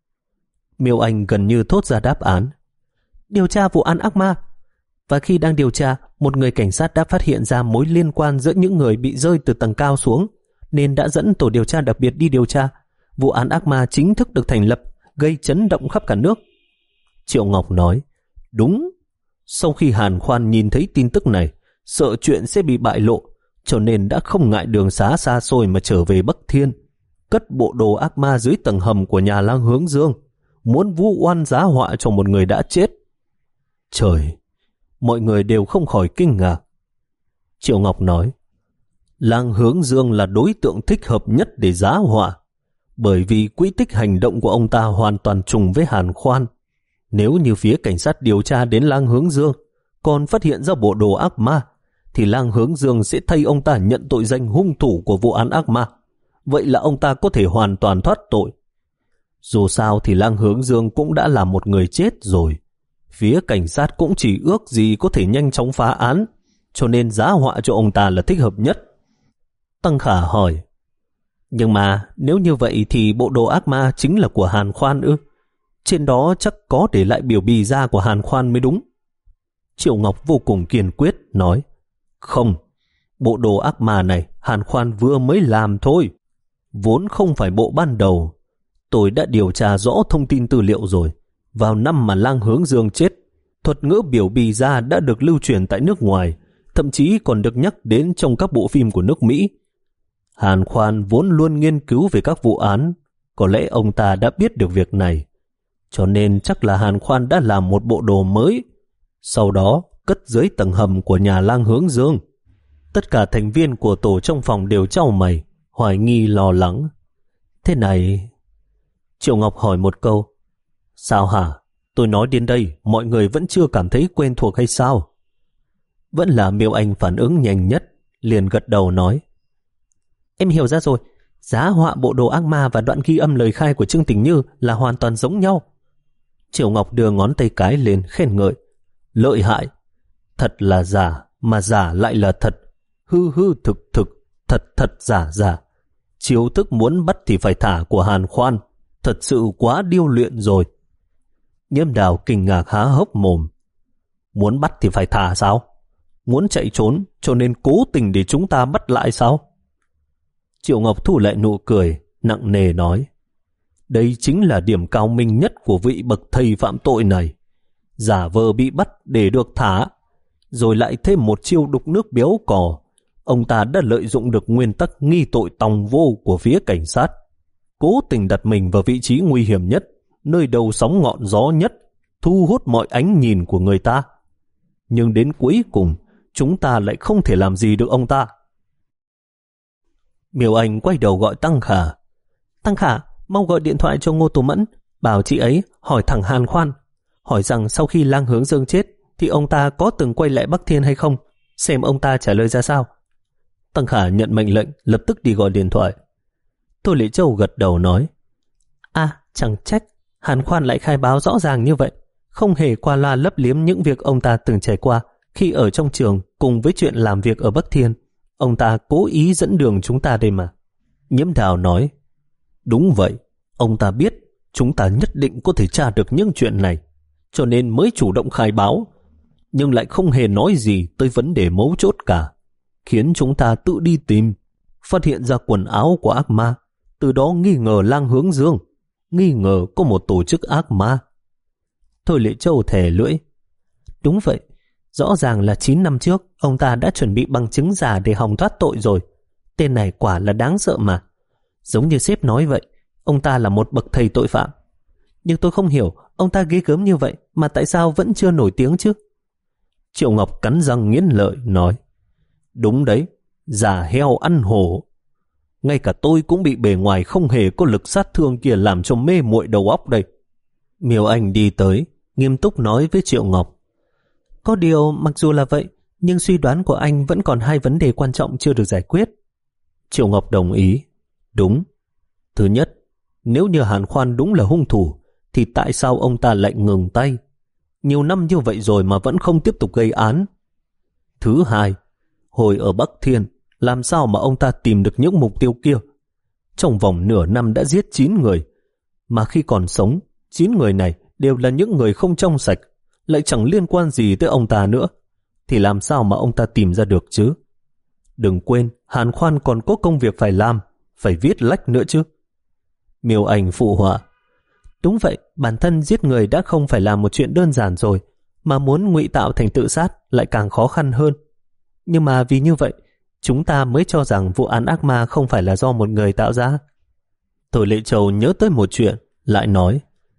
Miêu Anh gần như thốt ra đáp án. Điều tra vụ án ác ma. Và khi đang điều tra, một người cảnh sát đã phát hiện ra mối liên quan giữa những người bị rơi từ tầng cao xuống, nên đã dẫn tổ điều tra đặc biệt đi điều tra. Vụ án ác ma chính thức được thành lập, gây chấn động khắp cả nước. Triệu Ngọc nói, đúng. Sau khi Hàn Khoan nhìn thấy tin tức này, sợ chuyện sẽ bị bại lộ, cho nên đã không ngại đường xá xa xôi mà trở về Bắc Thiên, cất bộ đồ ác ma dưới tầng hầm của nhà Lang Hướng Dương, muốn vu oan giá họa cho một người đã chết. Trời! Mọi người đều không khỏi kinh ngạc. Triệu Ngọc nói, Lang Hướng Dương là đối tượng thích hợp nhất để giá họa, bởi vì quỹ tích hành động của ông ta hoàn toàn trùng với Hàn Khoan. Nếu như phía cảnh sát điều tra đến Lang Hướng Dương còn phát hiện ra bộ đồ ác ma, thì Lang Hướng Dương sẽ thay ông ta nhận tội danh hung thủ của vụ án ác ma. Vậy là ông ta có thể hoàn toàn thoát tội. Dù sao thì Lang Hướng Dương cũng đã là một người chết rồi. Phía cảnh sát cũng chỉ ước gì có thể nhanh chóng phá án, cho nên giá họa cho ông ta là thích hợp nhất. Tăng Khả hỏi, nhưng mà nếu như vậy thì bộ đồ ác ma chính là của Hàn Khoan ư? Trên đó chắc có để lại biểu bì da của Hàn Khoan mới đúng. Triệu Ngọc vô cùng kiên quyết nói, không, bộ đồ ác ma này Hàn Khoan vừa mới làm thôi, vốn không phải bộ ban đầu. Tôi đã điều tra rõ thông tin tư liệu rồi. Vào năm mà Lang Hướng Dương chết, thuật ngữ biểu bì da đã được lưu truyền tại nước ngoài, thậm chí còn được nhắc đến trong các bộ phim của nước Mỹ. Hàn Khoan vốn luôn nghiên cứu về các vụ án, có lẽ ông ta đã biết được việc này, cho nên chắc là Hàn Khoan đã làm một bộ đồ mới, sau đó cất dưới tầng hầm của nhà Lang Hướng Dương. Tất cả thành viên của tổ trong phòng đều chau mày, hoài nghi lo lắng. Thế này... Triệu Ngọc hỏi một câu, sao hả? Tôi nói đến đây, mọi người vẫn chưa cảm thấy quen thuộc hay sao? Vẫn là Miêu Anh phản ứng nhanh nhất, liền gật đầu nói, em hiểu ra rồi, Giá họa bộ đồ ác ma và đoạn ghi âm lời khai của Trương Tình Như là hoàn toàn giống nhau. Triệu Ngọc đưa ngón tay cái lên khen ngợi. Lợi hại, thật là giả, mà giả lại là thật. Hư hư thực thực, thật thật giả giả. Chiêu thức muốn bắt thì phải thả của Hàn Khoan, thật sự quá điêu luyện rồi. Nhiễm Đào kinh ngạc há hốc mồm. Muốn bắt thì phải thả sao? Muốn chạy trốn cho nên cố tình để chúng ta bắt lại sao? Triệu Ngọc thu lại nụ cười, nặng nề nói. Đây chính là điểm cao minh nhất của vị bậc thầy phạm tội này. Giả vờ bị bắt để được thả, rồi lại thêm một chiêu đục nước béo cò. Ông ta đã lợi dụng được nguyên tắc nghi tội tòng vô của phía cảnh sát, cố tình đặt mình vào vị trí nguy hiểm nhất, nơi đầu sóng ngọn gió nhất, thu hút mọi ánh nhìn của người ta. Nhưng đến cuối cùng, chúng ta lại không thể làm gì được ông ta. Miêu Anh quay đầu gọi Tăng Khả. Tăng Khả, mau gọi điện thoại cho Ngô Tố Mẫn, bảo chị ấy hỏi thẳng Hàn Khoan, hỏi rằng sau khi Lang Hướng Dương chết thì ông ta có từng quay lại Bắc Thiên hay không, xem ông ta trả lời ra sao. Tăng Khả nhận mệnh lệnh, lập tức đi gọi điện thoại. Tô Lệ Châu gật đầu nói, À, chẳng trách Hàn Khoan lại khai báo rõ ràng như vậy, không hề qua loa lấp liếm những việc ông ta từng trải qua khi ở trong trường cùng với chuyện làm việc ở Bắc Thiên. Ông ta cố ý dẫn đường chúng ta đây mà. Nhiễm Đào nói, đúng vậy, ông ta biết chúng ta nhất định có thể tra được những chuyện này, cho nên mới chủ động khai báo, nhưng lại không hề nói gì tới vấn đề mấu chốt cả, khiến chúng ta tự đi tìm, phát hiện ra quần áo của ác ma, từ đó nghi ngờ Lang Hướng Dương, nghi ngờ có một tổ chức ác ma. Thôi Lệ Châu thè lưỡi, đúng vậy, rõ ràng là chín năm trước ông ta đã chuẩn bị bằng chứng giả để hòng thoát tội rồi. Tên này quả là đáng sợ mà. Giống như sếp nói vậy, ông ta là một bậc thầy tội phạm. Nhưng tôi không hiểu ông ta ghê gớm như vậy mà tại sao vẫn chưa nổi tiếng chứ? Triệu Ngọc cắn răng nghiến lợi nói, đúng đấy, giả heo ăn hổ. Ngay cả tôi cũng bị bề ngoài không hề có lực sát thương kia làm cho mê muội đầu óc đây. Miêu Anh đi tới, nghiêm túc nói với Triệu Ngọc, có điều mặc dù là vậy, nhưng suy đoán của anh vẫn còn hai vấn đề quan trọng chưa được giải quyết. Triệu Ngọc đồng ý, đúng. Thứ nhất, nếu như Hàn Khoan đúng là hung thủ, thì tại sao ông ta lại ngừng tay? Nhiều năm như vậy rồi mà vẫn không tiếp tục gây án. Thứ hai, hồi ở Bắc Thiên, làm sao mà ông ta tìm được những mục tiêu kia? Trong vòng nửa năm đã giết chín người, mà khi còn sống, chín người này đều là những người không trong sạch, lại chẳng liên quan gì tới ông ta nữa, thì làm sao mà ông ta tìm ra được chứ? Đừng quên, Hàn Khoan còn có công việc phải làm, phải viết lách nữa chứ. Miêu Anh phụ họa, đúng vậy, bản thân giết người đã không phải là một chuyện đơn giản rồi, mà muốn ngụy tạo thành tự sát lại càng khó khăn hơn. Nhưng mà vì như vậy, chúng ta mới cho rằng vụ án ác ma không phải là do một người tạo ra. Thôi Lệ Châu nhớ tới một chuyện, lại nói,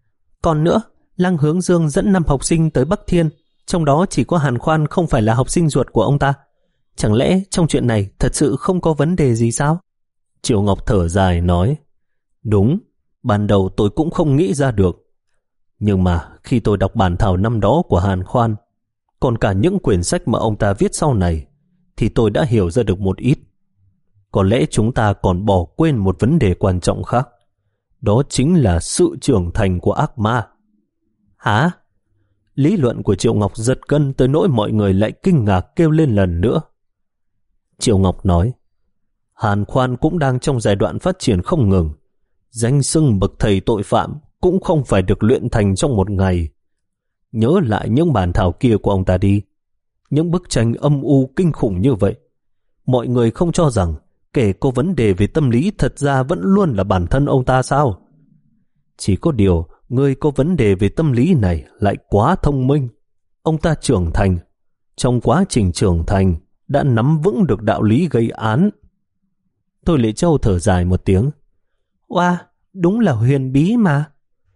còn nữa, Lang Hướng Dương dẫn năm học sinh tới Bắc Thiên, trong đó chỉ có Hàn Khoan không phải là học sinh ruột của ông ta. Chẳng lẽ trong chuyện này thật sự không có vấn đề gì sao? Triệu Ngọc thở dài nói, đúng, ban đầu tôi cũng không nghĩ ra được. Nhưng mà khi tôi đọc bản thảo năm đó của Hàn Khoan, còn cả những quyển sách mà ông ta viết sau này, thì tôi đã hiểu ra được một ít. Có lẽ chúng ta còn bỏ quên một vấn đề quan trọng khác, đó chính là sự trưởng thành của ác ma. Hả? Lý luận của Triệu Ngọc giật gân tới nỗi mọi người lại kinh ngạc kêu lên lần nữa. Triệu Ngọc nói, Hàn Khoan cũng đang trong giai đoạn phát triển không ngừng. Danh xưng bậc thầy tội phạm cũng không phải được luyện thành trong một ngày. Nhớ lại những bản thảo kia của ông ta đi. Những bức tranh âm u kinh khủng như vậy. Mọi người không cho rằng kẻ có vấn đề về tâm lý thật ra vẫn luôn là bản thân ông ta sao? Chỉ có điều người có vấn đề về tâm lý này lại quá thông minh. Ông ta trưởng thành. Trong quá trình trưởng thành đã nắm vững được đạo lý gây án. Thôi Lệ Châu thở dài một tiếng. Oa, wow, đúng là huyền bí mà.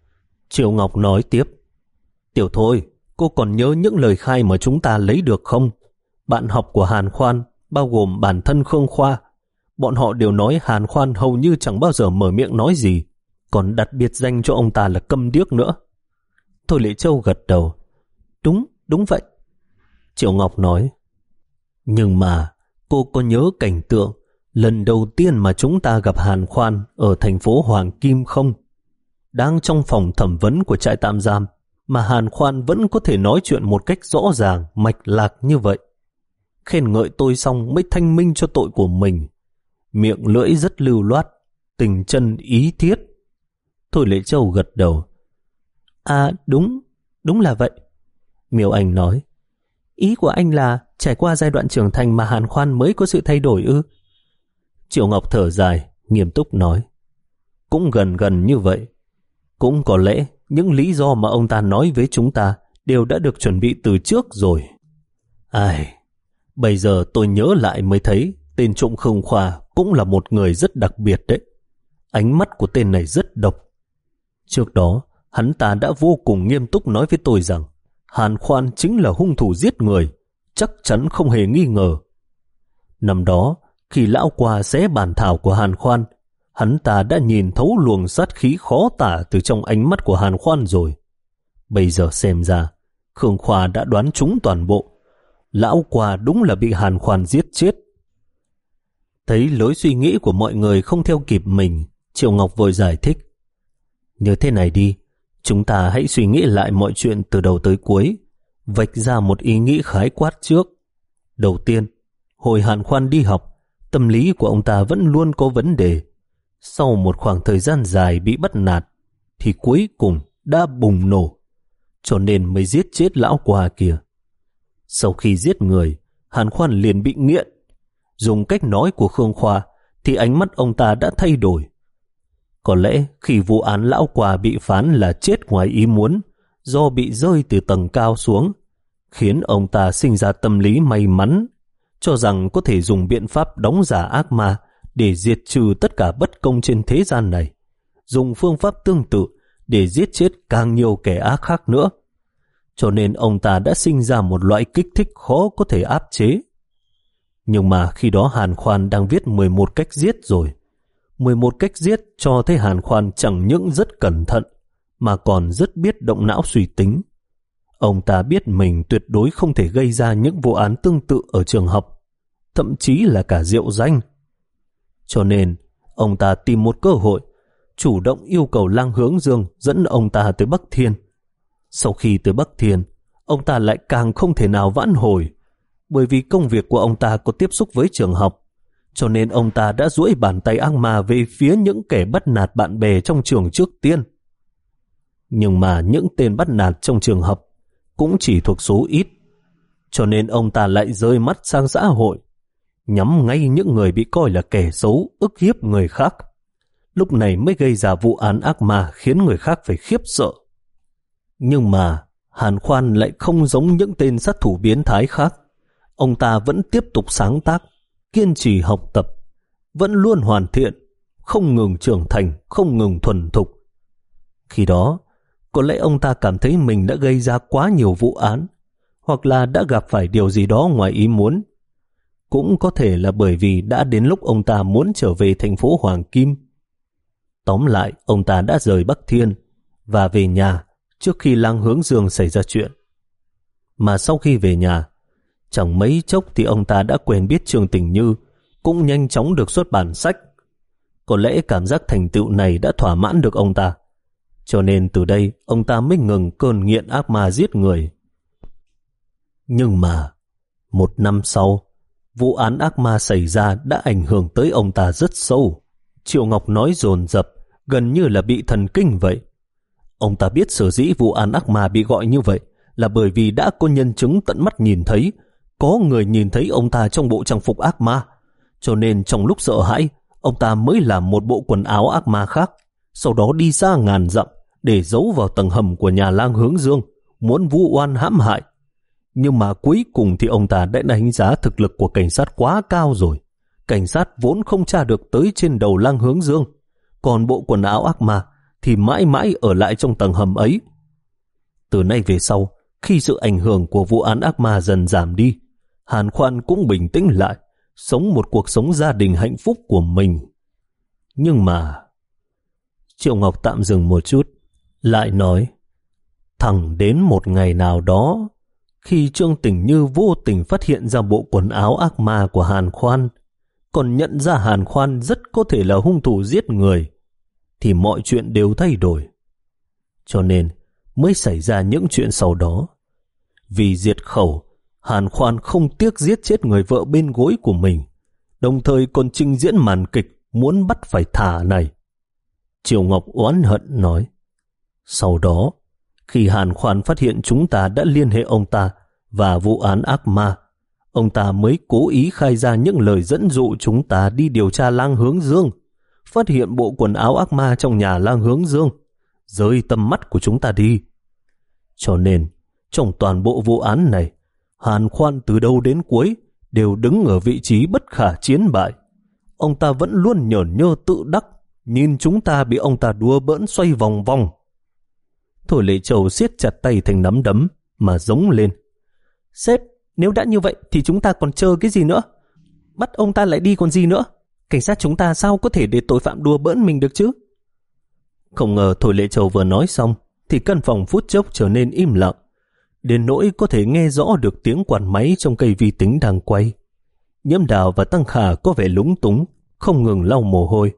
Triệu Ngọc nói tiếp, Tiểu Thôi, cô còn nhớ những lời khai mà chúng ta lấy được không? Bạn học của Hàn Khoan, bao gồm bản thân Khương Khoa, bọn họ đều nói Hàn Khoan hầu như chẳng bao giờ mở miệng nói gì, còn đặt biệt danh cho ông ta là câm điếc nữa. Thôi Lệ Châu gật đầu. Đúng, đúng vậy. Triệu Ngọc nói, nhưng mà cô có nhớ cảnh tượng Lần đầu tiên mà chúng ta gặp Hàn Khoan ở thành phố Hoàng Kim không? Đang trong phòng thẩm vấn của trại tạm giam mà Hàn Khoan vẫn có thể nói chuyện một cách rõ ràng, mạch lạc như vậy. Khen ngợi tôi xong mới thanh minh cho tội của mình. Miệng lưỡi rất lưu loát, tình chân ý thiết. Thôi Lệ Châu gật đầu. À đúng, đúng là vậy. Miêu Anh nói. Ý của anh là trải qua giai đoạn trưởng thành mà Hàn Khoan mới có sự thay đổi ư? Triệu Ngọc thở dài, nghiêm túc nói. Cũng gần gần như vậy. Cũng có lẽ những lý do mà ông ta nói với chúng ta đều đã được chuẩn bị từ trước rồi. Ai, bây giờ tôi nhớ lại mới thấy tên trộm Khương Khoa cũng là một người rất đặc biệt đấy. Ánh mắt của tên này rất độc. Trước đó, hắn ta đã vô cùng nghiêm túc nói với tôi rằng Hàn Khoan chính là hung thủ giết người, chắc chắn không hề nghi ngờ. Năm đó, khi lão qua xé bản thảo của Hàn Khoan, hắn ta đã nhìn thấu luồng sát khí khó tả từ trong ánh mắt của Hàn Khoan rồi. Bây giờ xem ra, Khương Khoa đã đoán trúng toàn bộ. Lão qua đúng là bị Hàn Khoan giết chết. Thấy lối suy nghĩ của mọi người không theo kịp mình, Triệu Ngọc vội giải thích. Như thế này đi, chúng ta hãy suy nghĩ lại mọi chuyện từ đầu tới cuối, vạch ra một ý nghĩ khái quát trước. Đầu tiên, hồi Hàn Khoan đi học, tâm lý của ông ta vẫn luôn có vấn đề. Sau một khoảng thời gian dài bị bắt nạt, thì cuối cùng đã bùng nổ, cho nên mới giết chết lão qua kia. Sau khi giết người, Hàn Khoan liền bị nghiện. Dùng cách nói của Khương Khoa, thì ánh mắt ông ta đã thay đổi. Có lẽ khi vụ án lão qua bị phán là chết ngoài ý muốn, do bị rơi từ tầng cao xuống, khiến ông ta sinh ra tâm lý may mắn, cho rằng có thể dùng biện pháp đóng giả ác ma để diệt trừ tất cả bất công trên thế gian này, dùng phương pháp tương tự để giết chết càng nhiều kẻ ác khác nữa. Cho nên ông ta đã sinh ra một loại kích thích khó có thể áp chế. Nhưng mà khi đó Hàn Khoan đang viết mười một cách giết rồi. mười một cách giết cho thấy Hàn Khoan chẳng những rất cẩn thận, mà còn rất biết động não suy tính. Ông ta biết mình tuyệt đối không thể gây ra những vụ án tương tự ở trường học, thậm chí là cả diệu danh. Cho nên, ông ta tìm một cơ hội, chủ động yêu cầu Lang Hướng Dương dẫn ông ta tới Bắc Thiên. Sau khi tới Bắc Thiên, ông ta lại càng không thể nào vãn hồi, bởi vì công việc của ông ta có tiếp xúc với trường học, cho nên ông ta đã duỗi bàn tay ác ma về phía những kẻ bắt nạt bạn bè trong trường trước tiên. Nhưng mà những tên bắt nạt trong trường học cũng chỉ thuộc số ít, cho nên ông ta lại rơi mắt sang xã hội, nhắm ngay những người bị coi là kẻ xấu, ức hiếp người khác. Lúc này mới gây ra vụ án ác ma khiến người khác phải khiếp sợ. Nhưng mà Hàn Khoan lại không giống những tên sát thủ biến thái khác. Ông ta vẫn tiếp tục sáng tác, kiên trì học tập, vẫn luôn hoàn thiện, không ngừng trưởng thành, không ngừng thuần thục. Khi đó, có lẽ ông ta cảm thấy mình đã gây ra quá nhiều vụ án, hoặc là đã gặp phải điều gì đó ngoài ý muốn. Cũng có thể là bởi vì đã đến lúc ông ta muốn trở về thành phố Hoàng Kim. Tóm lại, ông ta đã rời Bắc Thiên và về nhà trước khi Lang Hướng Dương xảy ra chuyện. Mà sau khi về nhà, chẳng mấy chốc thì ông ta đã quen biết Trương Tình Như, cũng nhanh chóng được xuất bản sách. Có lẽ cảm giác thành tựu này đã thỏa mãn được ông ta, cho nên từ đây ông ta mới ngừng cơn nghiện ác ma giết người. Nhưng mà, một năm sau, vụ án ác ma xảy ra đã ảnh hưởng tới ông ta rất sâu. Triệu Ngọc nói dồn dập, gần như là bị thần kinh vậy. Ông ta biết sở dĩ vụ án ác ma bị gọi như vậy là bởi vì đã có nhân chứng tận mắt nhìn thấy, có người nhìn thấy ông ta trong bộ trang phục ác ma, cho nên trong lúc sợ hãi, ông ta mới làm một bộ quần áo ác ma khác, sau đó đi xa ngàn dặm để giấu vào tầng hầm của nhà Lang Hướng Dương, muốn vu oan hãm hại. Nhưng mà cuối cùng thì ông ta đã đánh giá thực lực của cảnh sát quá cao rồi. Cảnh sát vốn không tra được tới trên đầu Lang Hướng Dương, còn bộ quần áo ác ma thì mãi mãi ở lại trong tầng hầm ấy. Từ nay về sau, khi sự ảnh hưởng của vụ án ác ma dần giảm đi, Hàn Khoan cũng bình tĩnh lại, sống một cuộc sống gia đình hạnh phúc của mình. Nhưng mà... Triệu Ngọc tạm dừng một chút, lại nói, thẳng đến một ngày nào đó, khi Trương Tình Như vô tình phát hiện ra bộ quần áo ác ma của Hàn Khoan, còn nhận ra Hàn Khoan rất có thể là hung thủ giết người, thì mọi chuyện đều thay đổi. Cho nên mới xảy ra những chuyện sau đó. Vì diệt khẩu, Hàn Khoan không tiếc giết chết người vợ bên gối của mình, đồng thời còn trình diễn màn kịch muốn bắt phải thả này. Triệu Ngọc oán hận nói, sau đó, khi Hàn Khoan phát hiện chúng ta đã liên hệ ông ta và vụ án ác ma, ông ta mới cố ý khai ra những lời dẫn dụ chúng ta đi điều tra Lang Hướng Dương, phát hiện bộ quần áo ác ma trong nhà Lang Hướng Dương, rơi tầm mắt của chúng ta đi. Cho nên, trong toàn bộ vụ án này, Hàn Khoan từ đầu đến cuối đều đứng ở vị trí bất khả chiến bại. Ông ta vẫn luôn nhởn nhơ tự đắc, nhìn chúng ta bị ông ta đùa bỡn xoay vòng vòng. Thôi Lệ Châu siết chặt tay thành nắm đấm mà giống lên. Sếp, nếu đã như vậy thì chúng ta còn chờ cái gì nữa? Bắt ông ta lại đi còn gì nữa? Cảnh sát chúng ta sao có thể để tội phạm đùa bỡn mình được chứ? Không ngờ Thôi Lệ Châu vừa nói xong thì căn phòng phút chốc trở nên im lặng, đến nỗi có thể nghe rõ được tiếng quạt máy trong cây vi tính đang quay. Nhiễm Đào và Tăng Khả có vẻ lúng túng, không ngừng lau mồ hôi.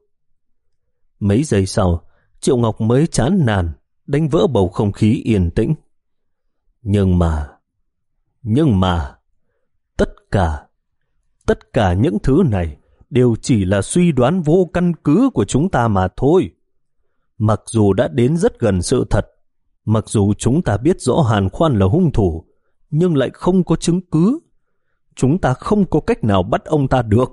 Mấy giây sau, Triệu Ngọc mới chán nản, đánh vỡ bầu không khí yên tĩnh. Nhưng mà, nhưng mà, tất cả, tất cả những thứ này đều chỉ là suy đoán vô căn cứ của chúng ta mà thôi. Mặc dù đã đến rất gần sự thật, mặc dù chúng ta biết rõ Hàn Khoan là hung thủ, nhưng lại không có chứng cứ. Chúng ta không có cách nào bắt ông ta được.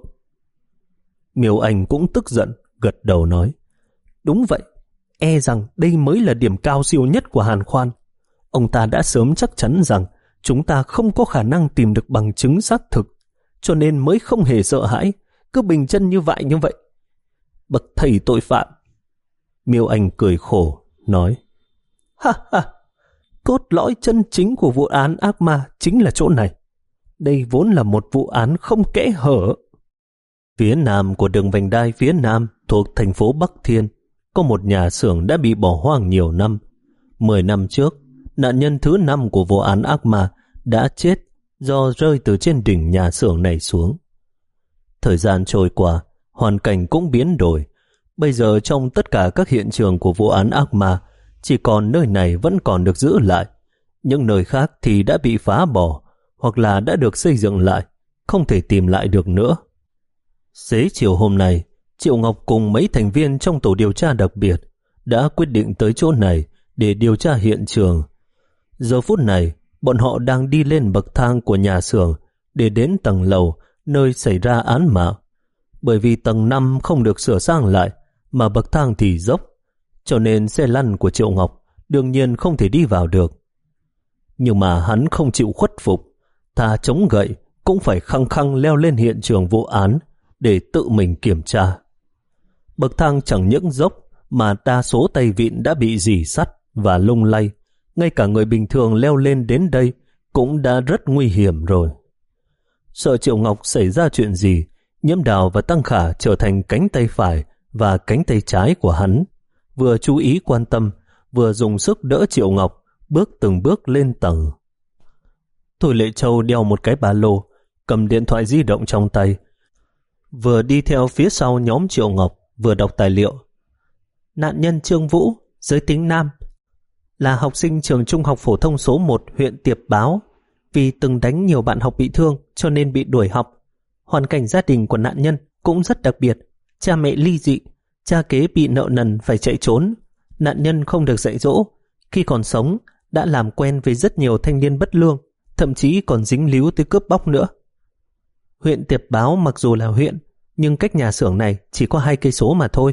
Miêu Anh cũng tức giận, gật đầu nói, đúng vậy, e rằng đây mới là điểm cao siêu nhất của Hàn Khoan. Ông ta đã sớm chắc chắn rằng chúng ta không có khả năng tìm được bằng chứng xác thực, cho nên mới không hề sợ hãi, cứ bình chân như vậy như vậy. Bậc thầy tội phạm. Miêu Anh cười khổ, nói, ha ha, cốt lõi chân chính của vụ án ác ma chính là chỗ này. Đây vốn là một vụ án không kẽ hở. Phía nam của đường vành đai phía nam thuộc thành phố Bắc Thiên có một nhà xưởng đã bị bỏ hoang nhiều năm. Mười năm trước, nạn nhân thứ năm của vụ án ác ma đã chết do rơi từ trên đỉnh nhà xưởng này xuống. Thời gian trôi qua, hoàn cảnh cũng biến đổi. Bây giờ trong tất cả các hiện trường của vụ án ác ma, chỉ còn nơi này vẫn còn được giữ lại. Những nơi khác thì đã bị phá bỏ, hoặc là đã được xây dựng lại, không thể tìm lại được nữa. Xế chiều hôm nay, Triệu Ngọc cùng mấy thành viên trong tổ điều tra đặc biệt đã quyết định tới chỗ này để điều tra hiện trường. Giờ phút này, bọn họ đang đi lên bậc thang của nhà xưởng để đến tầng lầu nơi xảy ra án mạng. Bởi vì tầng năm không được sửa sang lại, mà bậc thang thì dốc, cho nên xe lăn của Triệu Ngọc đương nhiên không thể đi vào được. Nhưng mà hắn không chịu khuất phục, thà chống gậy cũng phải khăng khăng leo lên hiện trường vụ án để tự mình kiểm tra. Bậc thang chẳng những dốc mà đa số tay vịn đã bị rỉ sắt và lung lay. Ngay cả người bình thường leo lên đến đây cũng đã rất nguy hiểm rồi. Sợ Triệu Ngọc xảy ra chuyện gì, Nhiễm Đào và Tăng Khả trở thành cánh tay phải và cánh tay trái của hắn, vừa chú ý quan tâm, vừa dùng sức đỡ Triệu Ngọc bước từng bước lên tầng. Thôi Lệ Châu đeo một cái ba lô, cầm điện thoại di động trong tay, vừa đi theo phía sau nhóm Triệu Ngọc, vừa đọc tài liệu. Nạn nhân Trương Vũ, giới tính nam, là học sinh trường trung học phổ thông số một huyện Tiệp Báo. Vì từng đánh nhiều bạn học bị thương cho nên bị đuổi học. Hoàn cảnh gia đình của nạn nhân cũng rất đặc biệt. Cha mẹ ly dị, cha kế bị nợ nần phải chạy trốn. Nạn nhân không được dạy dỗ. Khi còn sống, đã làm quen với rất nhiều thanh niên bất lương, thậm chí còn dính líu tới cướp bóc nữa. Huyện Tiệp Báo mặc dù là huyện, nhưng cách nhà xưởng này chỉ có hai cây số mà thôi.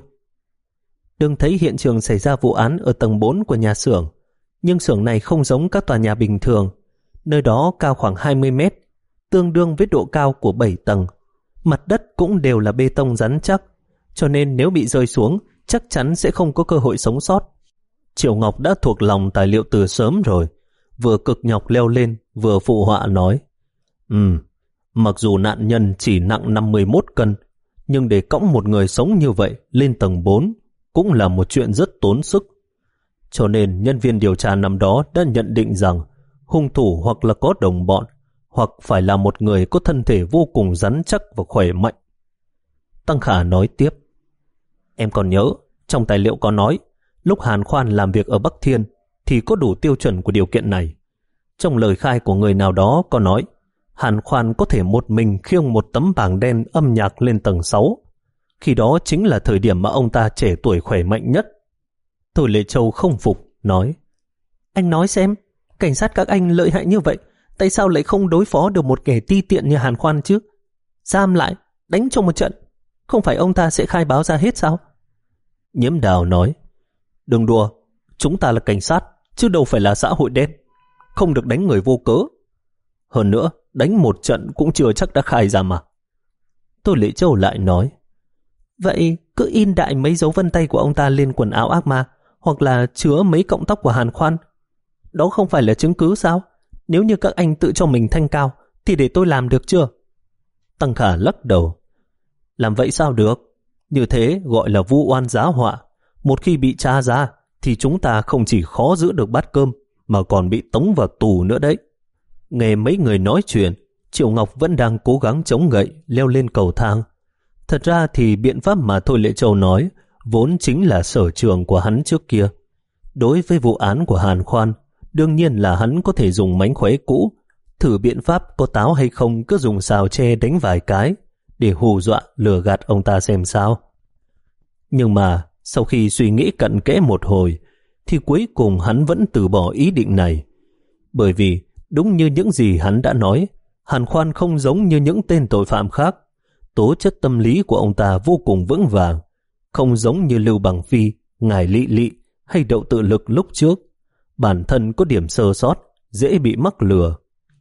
Đừng thấy hiện trường xảy ra vụ án ở tầng bốn của nhà xưởng, nhưng xưởng này không giống các tòa nhà bình thường. Nơi đó cao khoảng hai mươi mét, tương đương với độ cao của bảy tầng. Mặt đất cũng đều là bê tông rắn chắc, cho nên nếu bị rơi xuống, chắc chắn sẽ không có cơ hội sống sót. Triệu Ngọc đã thuộc lòng tài liệu từ sớm rồi, vừa cực nhọc leo lên, vừa phụ họa nói, Ừm, mặc dù nạn nhân chỉ nặng năm mươi mốt cân, nhưng để cõng một người sống như vậy lên tầng bốn cũng là một chuyện rất tốn sức. Cho nên nhân viên điều tra năm đó đã nhận định rằng hung thủ hoặc là có đồng bọn, hoặc phải là một người có thân thể vô cùng rắn chắc và khỏe mạnh. Tăng Khả nói tiếp. Em còn nhớ, trong tài liệu có nói, lúc Hàn Khoan làm việc ở Bắc Thiên thì có đủ tiêu chuẩn của điều kiện này. Trong lời khai của người nào đó có nói, Hàn Khoan có thể một mình khiêng một tấm bảng đen âm nhạc lên tầng sáu. Khi đó chính là thời điểm mà ông ta trẻ tuổi khỏe mạnh nhất. Thôi Lệ Châu không phục, nói. Anh nói xem, cảnh sát các anh lợi hại như vậy, tại sao lại không đối phó được một kẻ ti tiện như Hàn Khoan chứ? Giam lại, đánh trong một trận, không phải ông ta sẽ khai báo ra hết sao? Nhiễm Đào nói. Đừng đùa, chúng ta là cảnh sát, chứ đâu phải là xã hội đen. Không được đánh người vô cớ. Hơn nữa, đánh một trận cũng chưa chắc đã khai ra mà. Tô Lệ Châu lại nói. Vậy cứ in đại mấy dấu vân tay của ông ta lên quần áo ác ma, hoặc là chứa mấy cọng tóc của Hàn Khoan. Đó không phải là chứng cứ sao? Nếu như các anh tự cho mình thanh cao, thì để tôi làm được chưa? Tăng Khả lắc đầu. Làm vậy sao được? Như thế gọi là vu oan giá họa. Một khi bị tra ra, thì chúng ta không chỉ khó giữ được bát cơm, mà còn bị tống vào tù nữa đấy. Nghe mấy người nói chuyện, Triệu Ngọc vẫn đang cố gắng chống gậy, leo lên cầu thang. Thật ra thì biện pháp mà Thôi Lệ Châu nói vốn chính là sở trường của hắn trước kia. Đối với vụ án của Hàn Khoan, đương nhiên là hắn có thể dùng mánh khóe cũ, thử biện pháp có táo hay không cứ dùng xào tre đánh vài cái, để hù dọa lừa gạt ông ta xem sao. Nhưng mà sau khi suy nghĩ cặn kẽ một hồi, thì cuối cùng hắn vẫn từ bỏ ý định này. Bởi vì đúng như những gì hắn đã nói, Hàn Khoan không giống như những tên tội phạm khác. Tố chất tâm lý của ông ta vô cùng vững vàng, không giống như Lưu Bằng Phi, Ngài Lị Lị hay Đậu Tự Lực lúc trước. Bản thân có điểm sơ sót, dễ bị mắc lừa.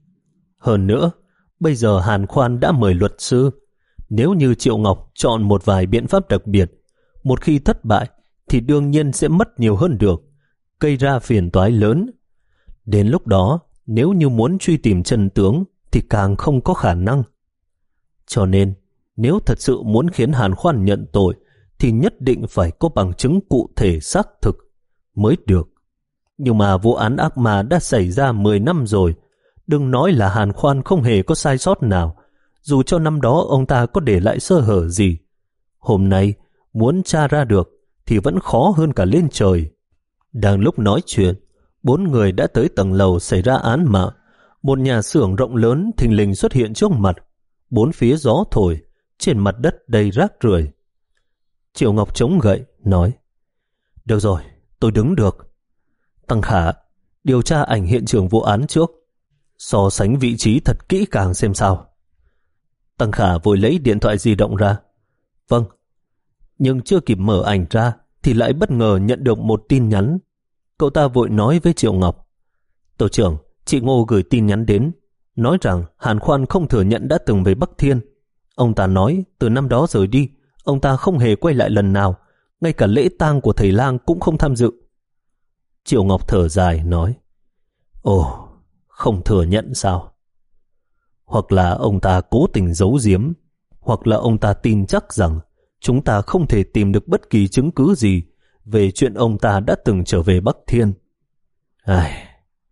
Hơn nữa, bây giờ Hàn Khoan đã mời luật sư. Nếu như Triệu Ngọc chọn một vài biện pháp đặc biệt, một khi thất bại thì đương nhiên sẽ mất nhiều hơn được, gây ra phiền toái lớn. Đến lúc đó, nếu như muốn truy tìm chân tướng thì càng không có khả năng. Cho nên, nếu thật sự muốn khiến Hàn Khoan nhận tội thì nhất định phải có bằng chứng cụ thể xác thực mới được. Nhưng mà vụ án ác ma đã xảy ra mười năm rồi, đừng nói là Hàn Khoan không hề có sai sót nào, dù cho năm đó ông ta có để lại sơ hở gì. Hôm nay, muốn tra ra được thì vẫn khó hơn cả lên trời. Đang lúc nói chuyện, bốn người đã tới tầng lầu xảy ra án mạng. Một nhà xưởng rộng lớn thình lình xuất hiện trước mặt, bốn phía gió thổi, trên mặt đất đầy rác rưởi. Triệu Ngọc chống gậy, nói. Được rồi, tôi đứng được. Tăng Khả, điều tra ảnh hiện trường vụ án trước, so sánh vị trí thật kỹ càng xem sao. Tăng Khả vội lấy điện thoại di động ra. Vâng. Nhưng chưa kịp mở ảnh ra thì lại bất ngờ nhận được một tin nhắn. Cậu ta vội nói với Triệu Ngọc. Tổ trưởng, chị Ngô gửi tin nhắn đến, nói rằng Hàn Khoan không thừa nhận đã từng về Bắc Thiên. Ông ta nói từ năm đó rời đi, ông ta không hề quay lại lần nào, ngay cả lễ tang của thầy lang cũng không tham dự. Triệu Ngọc thở dài nói. Ồ, không thừa nhận sao? Hoặc là ông ta cố tình giấu giếm, hoặc là ông ta tin chắc rằng chúng ta không thể tìm được bất kỳ chứng cứ gì về chuyện ông ta đã từng trở về Bắc Thiên. Ai...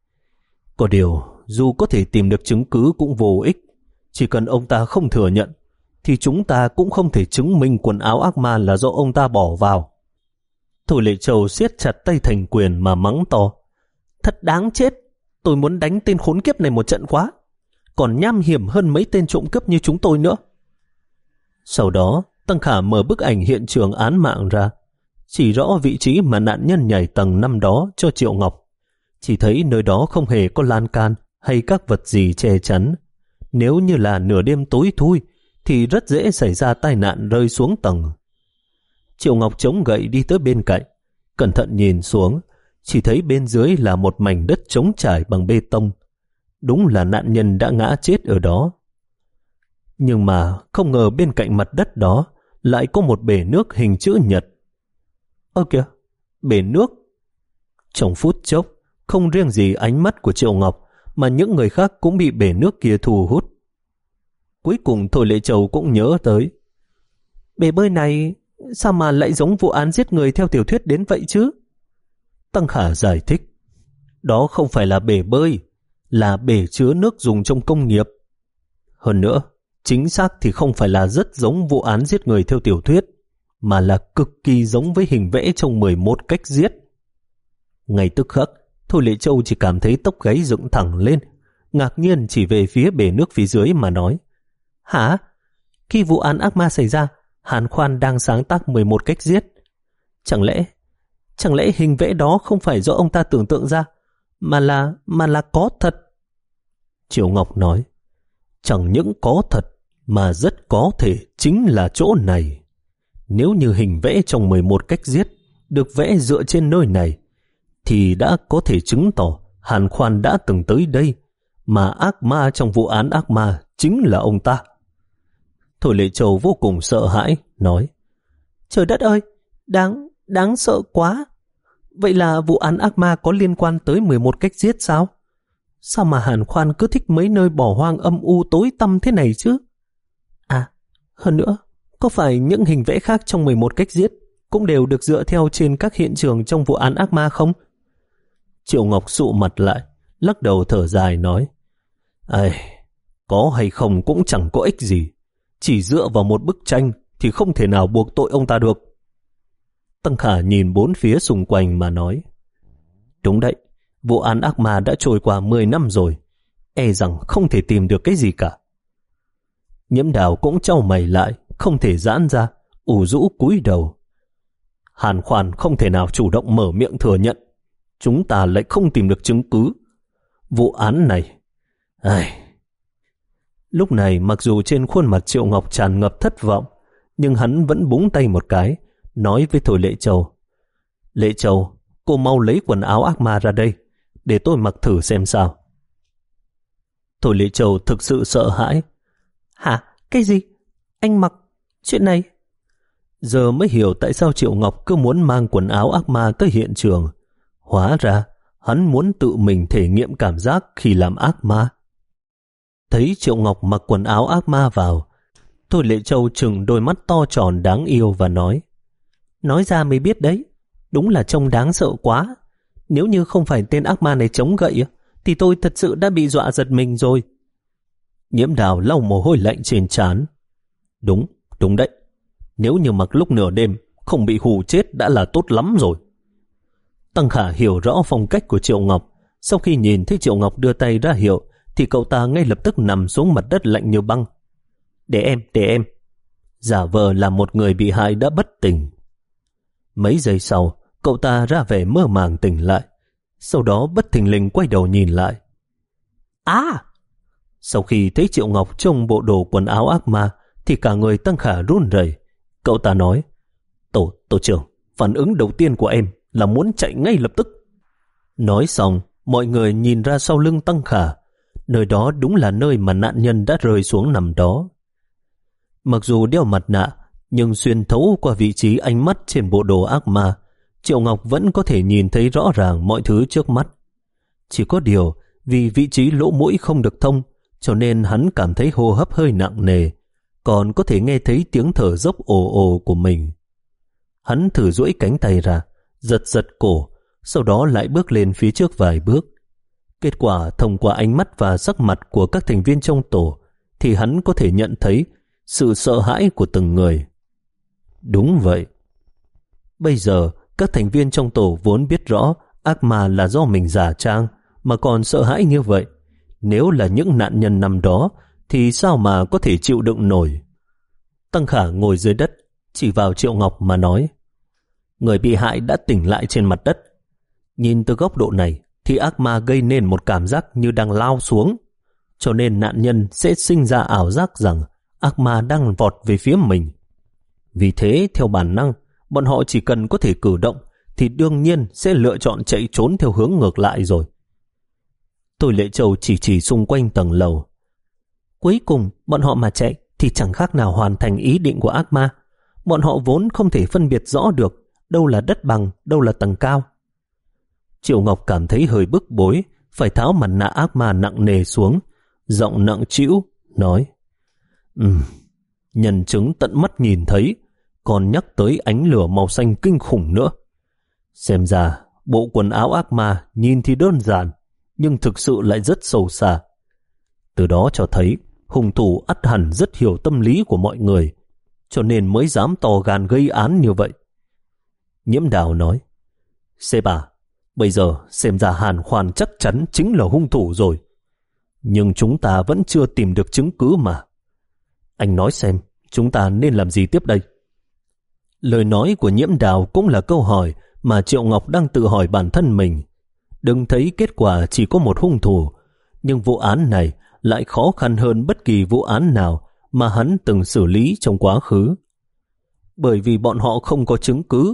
Có điều, dù có thể tìm được chứng cứ cũng vô ích. Chỉ cần ông ta không thừa nhận, thì chúng ta cũng không thể chứng minh quần áo ác ma là do ông ta bỏ vào. Thôi Lệ Châu siết chặt tay thành quyền mà mắng to. Thật đáng chết, tôi muốn đánh tên khốn kiếp này một trận quá. Còn nham hiểm hơn mấy tên trộm cướp như chúng tôi nữa. Sau đó, Tăng Khả mở bức ảnh hiện trường án mạng ra, chỉ rõ vị trí mà nạn nhân nhảy tầng năm đó cho Triệu Ngọc. Chỉ thấy nơi đó không hề có lan can hay các vật gì che chắn. Nếu như là nửa đêm tối thui thì rất dễ xảy ra tai nạn rơi xuống tầng. Triệu Ngọc chống gậy đi tới bên cạnh, cẩn thận nhìn xuống, chỉ thấy bên dưới là một mảnh đất trống trải bằng bê tông. Đúng là nạn nhân đã ngã chết ở đó. Nhưng mà không ngờ bên cạnh mặt đất đó lại có một bể nước hình chữ nhật. Ơ kìa, bể nước. Trong phút chốc, không riêng gì ánh mắt của Triệu Ngọc mà những người khác cũng bị bể nước kia thu hút. Cuối cùng Thôi Lệ Châu cũng nhớ tới. Bể bơi này sao mà lại giống vụ án giết người theo tiểu thuyết đến vậy chứ? Tăng Khả giải thích. Đó không phải là bể bơi, là bể chứa nước dùng trong công nghiệp. Hơn nữa, Chính xác thì không phải là rất giống vụ án giết người theo tiểu thuyết, mà là cực kỳ giống với hình vẽ trong mười một cách giết. Ngay tức khắc, Thôi Lệ Châu chỉ cảm thấy tóc gáy dựng thẳng lên, ngạc nhiên chỉ về phía bể nước phía dưới mà nói: Hả? Khi vụ án ác ma xảy ra, Hàn Khoan đang sáng tác mười một cách giết. Chẳng lẽ, chẳng lẽ hình vẽ đó không phải do ông ta tưởng tượng ra, mà là, mà là có thật? Triệu Ngọc nói: Chẳng những có thật, mà rất có thể chính là chỗ này. Nếu như hình vẽ trong mười một cách giết được vẽ dựa trên nơi này, thì đã có thể chứng tỏ Hàn Khoan đã từng tới đây, mà ác ma trong vụ án ác ma chính là ông ta. Thôi Lệ Châu vô cùng sợ hãi, nói: Trời đất ơi, đáng, đáng sợ quá. Vậy là vụ án ác ma có liên quan tới mười một cách giết sao? Sao mà Hàn Khoan cứ thích mấy nơi bỏ hoang âm u tối tăm thế này chứ? À, hơn nữa, có phải những hình vẽ khác trong mười một cách giết cũng đều được dựa theo trên các hiện trường trong vụ án ác ma không? Triệu Ngọc sụ mặt lại, lắc đầu thở dài nói: Ây, có hay không cũng chẳng có ích gì. Chỉ dựa vào một bức tranh thì không thể nào buộc tội ông ta được. Tăng Khả nhìn bốn phía xung quanh mà nói: Đúng đấy, vụ án ác ma đã trôi qua mười năm rồi, e rằng không thể tìm được cái gì cả. Nhiễm Đào cũng chau mày lại, không thể giãn ra, ủ rũ cúi đầu. Hàn Khoan không thể nào chủ động mở miệng thừa nhận, chúng ta lại không tìm được chứng cứ. Vụ án này... Ai... Lúc này mặc dù trên khuôn mặt Triệu Ngọc tràn ngập thất vọng, nhưng hắn vẫn búng tay một cái, nói với Thôi Lệ Châu: Lệ Châu, cô mau lấy quần áo ác ma ra đây, để tôi mặc thử xem sao. Thôi Lệ Châu thực sự sợ hãi. Hả? Cái gì? Anh mặc? Chuyện này? Giờ mới hiểu tại sao Triệu Ngọc cứ muốn mang quần áo ác ma tới hiện trường. Hóa ra, hắn muốn tự mình thể nghiệm cảm giác khi làm ác ma. Thấy Triệu Ngọc mặc quần áo ác ma vào, Thôi Lệ Châu trừng đôi mắt to tròn đáng yêu và nói: Nói ra mới biết đấy, đúng là trông đáng sợ quá. Nếu như không phải tên ác ma này chống gậy, thì tôi thật sự đã bị dọa giật mình rồi. Nhiễm Đào lau mồ hôi lạnh trên trán. Đúng, đúng đấy. Nếu như mặc lúc nửa đêm, không bị hù chết đã là tốt lắm rồi. Tăng Khả hiểu rõ phong cách của Triệu Ngọc. Sau khi nhìn thấy Triệu Ngọc đưa tay ra hiệu, thì cậu ta ngay lập tức nằm xuống mặt đất lạnh như băng. Để em, để em. Giả vờ là một người bị hại đã bất tỉnh. Mấy giây sau, cậu ta ra vẻ mơ màng tỉnh lại. Sau đó bất thình lình quay đầu nhìn lại. À! Sau khi thấy Triệu Ngọc trong bộ đồ quần áo ác ma, thì cả người Tăng Khả run rẩy. Cậu ta nói: Tổ, tổ trưởng, phản ứng đầu tiên của em là muốn chạy ngay lập tức. Nói xong, mọi người nhìn ra sau lưng Tăng Khả. Nơi đó đúng là nơi mà nạn nhân đã rơi xuống nằm đó. Mặc dù đeo mặt nạ, nhưng xuyên thấu qua vị trí ánh mắt trên bộ đồ ác ma, Triệu Ngọc vẫn có thể nhìn thấy rõ ràng mọi thứ trước mắt. Chỉ có điều, vì vị trí lỗ mũi không được thông, cho nên hắn cảm thấy hô hấp hơi nặng nề, còn có thể nghe thấy tiếng thở dốc ồ ồ của mình. Hắn thử duỗi cánh tay ra, giật giật cổ, sau đó lại bước lên phía trước vài bước. Kết quả thông qua ánh mắt và sắc mặt của các thành viên trong tổ, thì hắn có thể nhận thấy sự sợ hãi của từng người. Đúng vậy. Bây giờ, các thành viên trong tổ vốn biết rõ ác ma là do mình giả trang, mà còn sợ hãi như vậy. Nếu là những nạn nhân nằm đó, thì sao mà có thể chịu đựng nổi? Tăng Khả ngồi dưới đất, chỉ vào Triệu Ngọc mà nói: Người bị hại đã tỉnh lại trên mặt đất. Nhìn từ góc độ này, thì ác ma gây nên một cảm giác như đang lao xuống, cho nên nạn nhân sẽ sinh ra ảo giác rằng ác ma đang vọt về phía mình. Vì thế, theo bản năng, bọn họ chỉ cần có thể cử động thì đương nhiên sẽ lựa chọn chạy trốn theo hướng ngược lại rồi. Thôi Lệ Châu chỉ chỉ xung quanh tầng lầu. Cuối cùng, bọn họ mà chạy thì chẳng khác nào hoàn thành ý định của ác ma. Bọn họ vốn không thể phân biệt rõ được đâu là đất bằng, đâu là tầng cao. Triệu Ngọc cảm thấy hơi bức bối, phải tháo mặt nạ ác ma nặng nề xuống, giọng nặng trĩu, nói: Ừm, nhân chứng tận mắt nhìn thấy, còn nhắc tới ánh lửa màu xanh kinh khủng nữa. Xem ra, bộ quần áo ác ma nhìn thì đơn giản, nhưng thực sự lại rất sâu xa. Từ đó cho thấy, hung thủ ắt hẳn rất hiểu tâm lý của mọi người, cho nên mới dám to gan gây án như vậy. Nhiễm Đào nói, Sếp à, bây giờ xem ra Hàn Khoan chắc chắn chính là hung thủ rồi. Nhưng chúng ta vẫn chưa tìm được chứng cứ mà. Anh nói xem, chúng ta nên làm gì tiếp đây? Lời nói của Nhiễm Đào cũng là câu hỏi mà Triệu Ngọc đang tự hỏi bản thân mình. Đừng thấy kết quả chỉ có một hung thủ, nhưng vụ án này lại khó khăn hơn bất kỳ vụ án nào mà hắn từng xử lý trong quá khứ. Bởi vì bọn họ không có chứng cứ.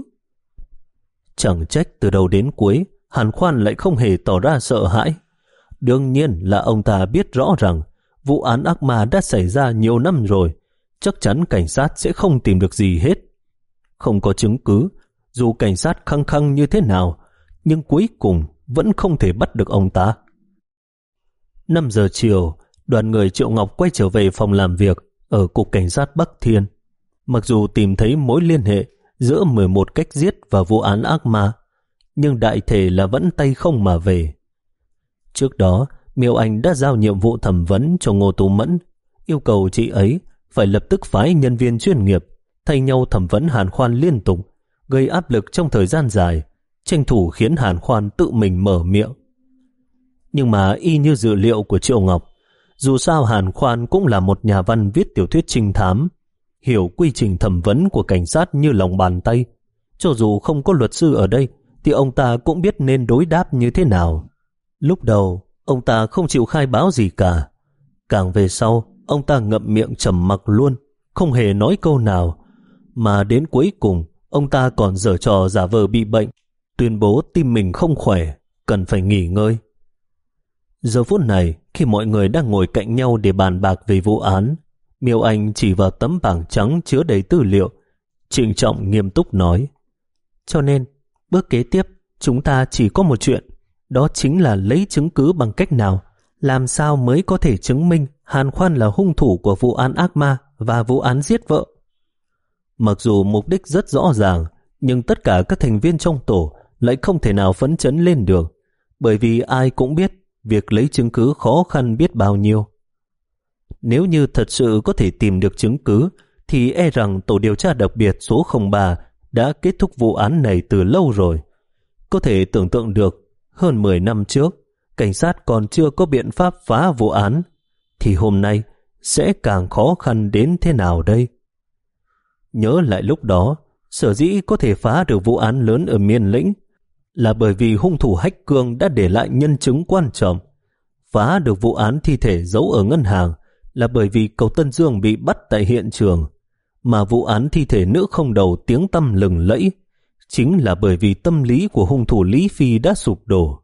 Chẳng trách từ đầu đến cuối, Hàn Khoan lại không hề tỏ ra sợ hãi. Đương nhiên là ông ta biết rõ rằng vụ án ác ma đã xảy ra nhiều năm rồi, chắc chắn cảnh sát sẽ không tìm được gì hết. Không có chứng cứ, dù cảnh sát khăng khăng như thế nào, nhưng cuối cùng vẫn không thể bắt được ông ta. năm giờ chiều, đoàn người Triệu Ngọc quay trở về phòng làm việc ở Cục Cảnh sát Bắc Thiên. Mặc dù tìm thấy mối liên hệ giữa mười một cách giết và vụ án ác ma, nhưng đại thể là vẫn tay không mà về. Trước đó, Miêu Anh đã giao nhiệm vụ thẩm vấn cho Ngô Tú Mẫn, yêu cầu chị ấy phải lập tức phái nhân viên chuyên nghiệp thay nhau thẩm vấn Hàn Khoan liên tục, gây áp lực trong thời gian dài, tranh thủ khiến Hàn Khoan tự mình mở miệng. Nhưng mà y như dự liệu của Triệu Ngọc, dù sao Hàn Khoan cũng là một nhà văn viết tiểu thuyết trinh thám, hiểu quy trình thẩm vấn của cảnh sát như lòng bàn tay. Cho dù không có luật sư ở đây, thì ông ta cũng biết nên đối đáp như thế nào. Lúc đầu, ông ta không chịu khai báo gì cả. Càng về sau, ông ta ngậm miệng trầm mặc luôn, không hề nói câu nào. Mà đến cuối cùng, ông ta còn giở trò giả vờ bị bệnh, tuyên bố tim mình không khỏe, cần phải nghỉ ngơi. Giờ phút này, khi mọi người đang ngồi cạnh nhau để bàn bạc về vụ án, Miêu Anh chỉ vào tấm bảng trắng chứa đầy tư liệu, trịnh trọng nghiêm túc nói, cho nên, bước kế tiếp, chúng ta chỉ có một chuyện, đó chính là lấy chứng cứ bằng cách nào, làm sao mới có thể chứng minh Hàn Khoan là hung thủ của vụ án ác ma và vụ án giết vợ. Mặc dù mục đích rất rõ ràng, nhưng tất cả các thành viên trong tổ lại không thể nào phấn chấn lên được, bởi vì ai cũng biết việc lấy chứng cứ khó khăn biết bao nhiêu. Nếu như thật sự có thể tìm được chứng cứ, thì e rằng tổ điều tra đặc biệt số không ba đã kết thúc vụ án này từ lâu rồi. Có thể tưởng tượng được, hơn mười năm trước, cảnh sát còn chưa có biện pháp phá vụ án, thì hôm nay sẽ càng khó khăn đến thế nào đây? Nhớ lại lúc đó, sở dĩ có thể phá được vụ án lớn ở Miên Lĩnh là bởi vì hung thủ Hách Cương đã để lại nhân chứng quan trọng. Phá được vụ án thi thể giấu ở ngân hàng là bởi vì Cầu Tân Dương bị bắt tại hiện trường, mà vụ án thi thể nữ không đầu tiếng tăm lừng lẫy chính là bởi vì tâm lý của hung thủ Lý Phi đã sụp đổ.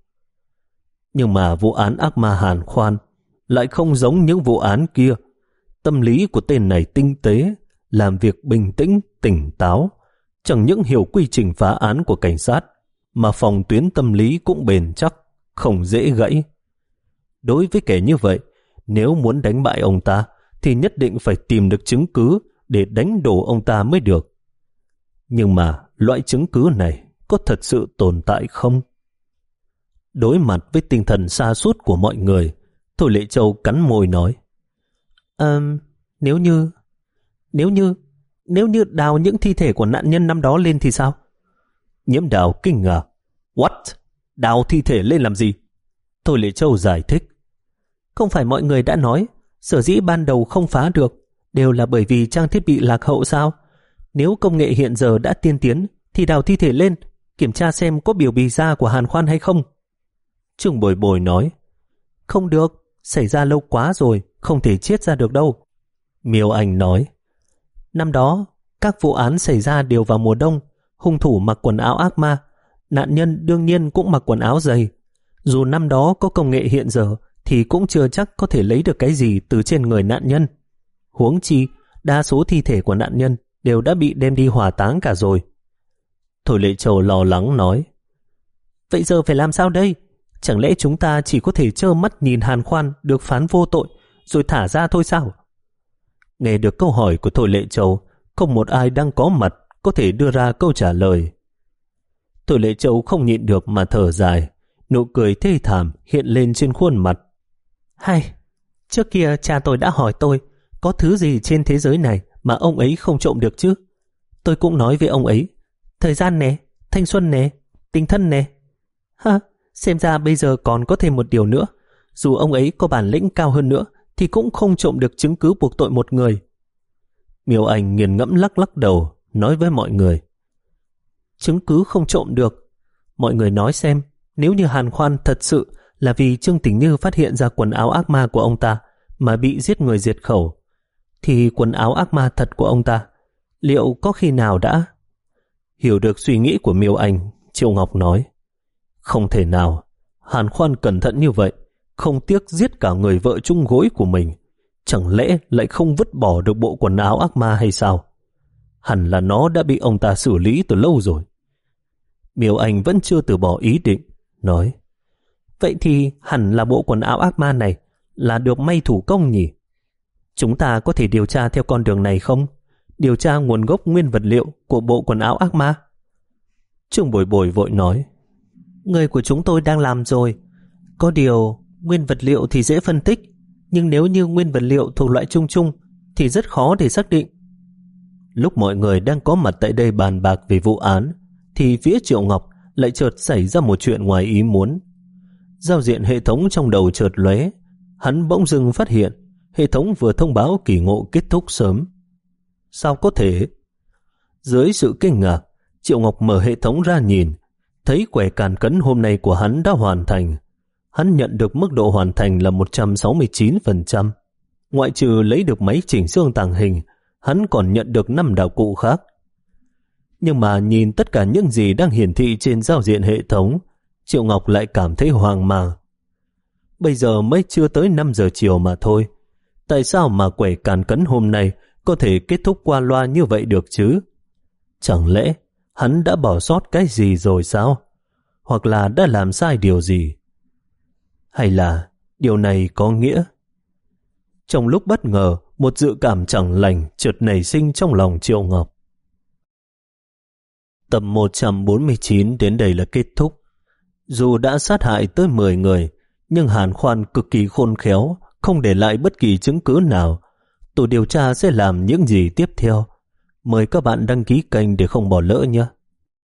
Nhưng mà vụ án ác ma Hàn Khoan lại không giống những vụ án kia. Tâm lý của tên này tinh tế, làm việc bình tĩnh, tỉnh táo, chẳng những hiểu quy trình phá án của cảnh sát, mà phòng tuyến tâm lý cũng bền chắc, không dễ gãy. Đối với kẻ như vậy, nếu muốn đánh bại ông ta, thì nhất định phải tìm được chứng cứ để đánh đổ ông ta mới được. Nhưng mà loại chứng cứ này có thật sự tồn tại không? Đối mặt với tinh thần sa sút của mọi người, Thôi Lệ Châu cắn môi nói, à, nếu như, nếu như, nếu như đào những thi thể của nạn nhân năm đó lên thì sao? Nhiễm Đào kinh ngạc, What? Đào thi thể lên làm gì? Thôi Lệ Châu giải thích, không phải mọi người đã nói sở dĩ ban đầu không phá được đều là bởi vì trang thiết bị lạc hậu sao? Nếu công nghệ hiện giờ đã tiên tiến thì đào thi thể lên, kiểm tra xem có biểu bì da của Hàn Khoan hay không. Trương Bồi Bồi nói, không được, xảy ra lâu quá rồi, không thể chiết ra được đâu. Miêu Anh nói, năm đó các vụ án xảy ra đều vào mùa đông, hung thủ mặc quần áo ác ma, nạn nhân đương nhiên cũng mặc quần áo dày. Dù năm đó có công nghệ hiện giờ thì cũng chưa chắc có thể lấy được cái gì từ trên người nạn nhân. Huống chi, đa số thi thể của nạn nhân đều đã bị đem đi hỏa táng cả rồi. Thôi Lệ Châu lo lắng nói, vậy giờ phải làm sao đây? Chẳng lẽ chúng ta chỉ có thể trơ mắt nhìn Hàn Khoan được phán vô tội rồi thả ra thôi sao? Nghe được câu hỏi của Thôi Lệ Châu, không một ai đang có mặt có thể đưa ra câu trả lời. Thôi Lệ Châu không nhịn được mà thở dài, nụ cười thê thảm hiện lên trên khuôn mặt. Hay, Trước kia cha tôi đã hỏi tôi có thứ gì trên thế giới này mà ông ấy không trộm được chứ. Tôi cũng nói với ông ấy, thời gian nè, thanh xuân nè, tình thân nè. Ha, xem ra bây giờ còn có thêm một điều nữa. Dù ông ấy có bản lĩnh cao hơn nữa thì cũng không trộm được chứng cứ buộc tội một người. Miêu Anh nghiền ngẫm lắc lắc đầu, nói với mọi người. Chứng cứ không trộm được. Mọi người nói xem, nếu như Hàn Khoan thật sự là vì Trương Tình Như phát hiện ra quần áo ác ma của ông ta mà bị giết người diệt khẩu, thì quần áo ác ma thật của ông ta liệu có khi nào đã... Hiểu được suy nghĩ của Miêu Anh, Triệu Ngọc nói, không thể nào. Hàn Khoan cẩn thận như vậy, không tiếc giết cả người vợ chung gối của mình, chẳng lẽ lại không vứt bỏ được bộ quần áo ác ma hay sao? Hẳn là nó đã bị ông ta xử lý từ lâu rồi. Miêu Anh vẫn chưa từ bỏ ý định, nói, vậy thì hẳn là bộ quần áo ác ma này là được may thủ công nhỉ? Chúng ta có thể điều tra theo con đường này không? Điều tra nguồn gốc nguyên vật liệu của bộ quần áo ác ma. Trương Bồi Bồi vội nói, người của chúng tôi đang làm rồi. Có điều, nguyên vật liệu thì dễ phân tích, nhưng nếu như nguyên vật liệu thuộc loại chung chung thì rất khó để xác định. Lúc mọi người đang có mặt tại đây bàn bạc về vụ án, thì phía Triệu Ngọc lại chợt xảy ra một chuyện ngoài ý muốn. Giao diện hệ thống trong đầu chợt lóe, hắn bỗng dưng phát hiện hệ thống vừa thông báo kỳ ngộ kết thúc sớm. Sao có thể? Dưới sự kinh ngạc, Triệu Ngọc mở hệ thống ra nhìn, thấy quẻ càn cấn hôm nay của hắn đã hoàn thành. Hắn nhận được mức độ hoàn thành là một trăm sáu mươi chín phần trăm. Ngoại trừ lấy được máy chỉnh xương tàng hình, hắn còn nhận được năm đạo cụ khác. Nhưng mà nhìn tất cả những gì đang hiển thị trên giao diện hệ thống, Triệu Ngọc lại cảm thấy hoang mang. Bây giờ mới chưa tới năm giờ chiều mà thôi. Tại sao mà quẻ càn cấn hôm nay có thể kết thúc qua loa như vậy được chứ? Chẳng lẽ hắn đã bỏ sót cái gì rồi sao? Hoặc là đã làm sai điều gì? Hay là điều này có nghĩa? Trong lúc bất ngờ, một dự cảm chẳng lành chợt nảy sinh trong lòng Triệu Ngọc. Tập một trăm bốn mươi chín đến đây là kết thúc. Dù đã sát hại tới mười người, nhưng Hàn Khoan cực kỳ khôn khéo, không để lại bất kỳ chứng cứ nào. Tổ điều tra sẽ làm những gì tiếp theo? Mời các bạn đăng ký kênh để không bỏ lỡ nhé.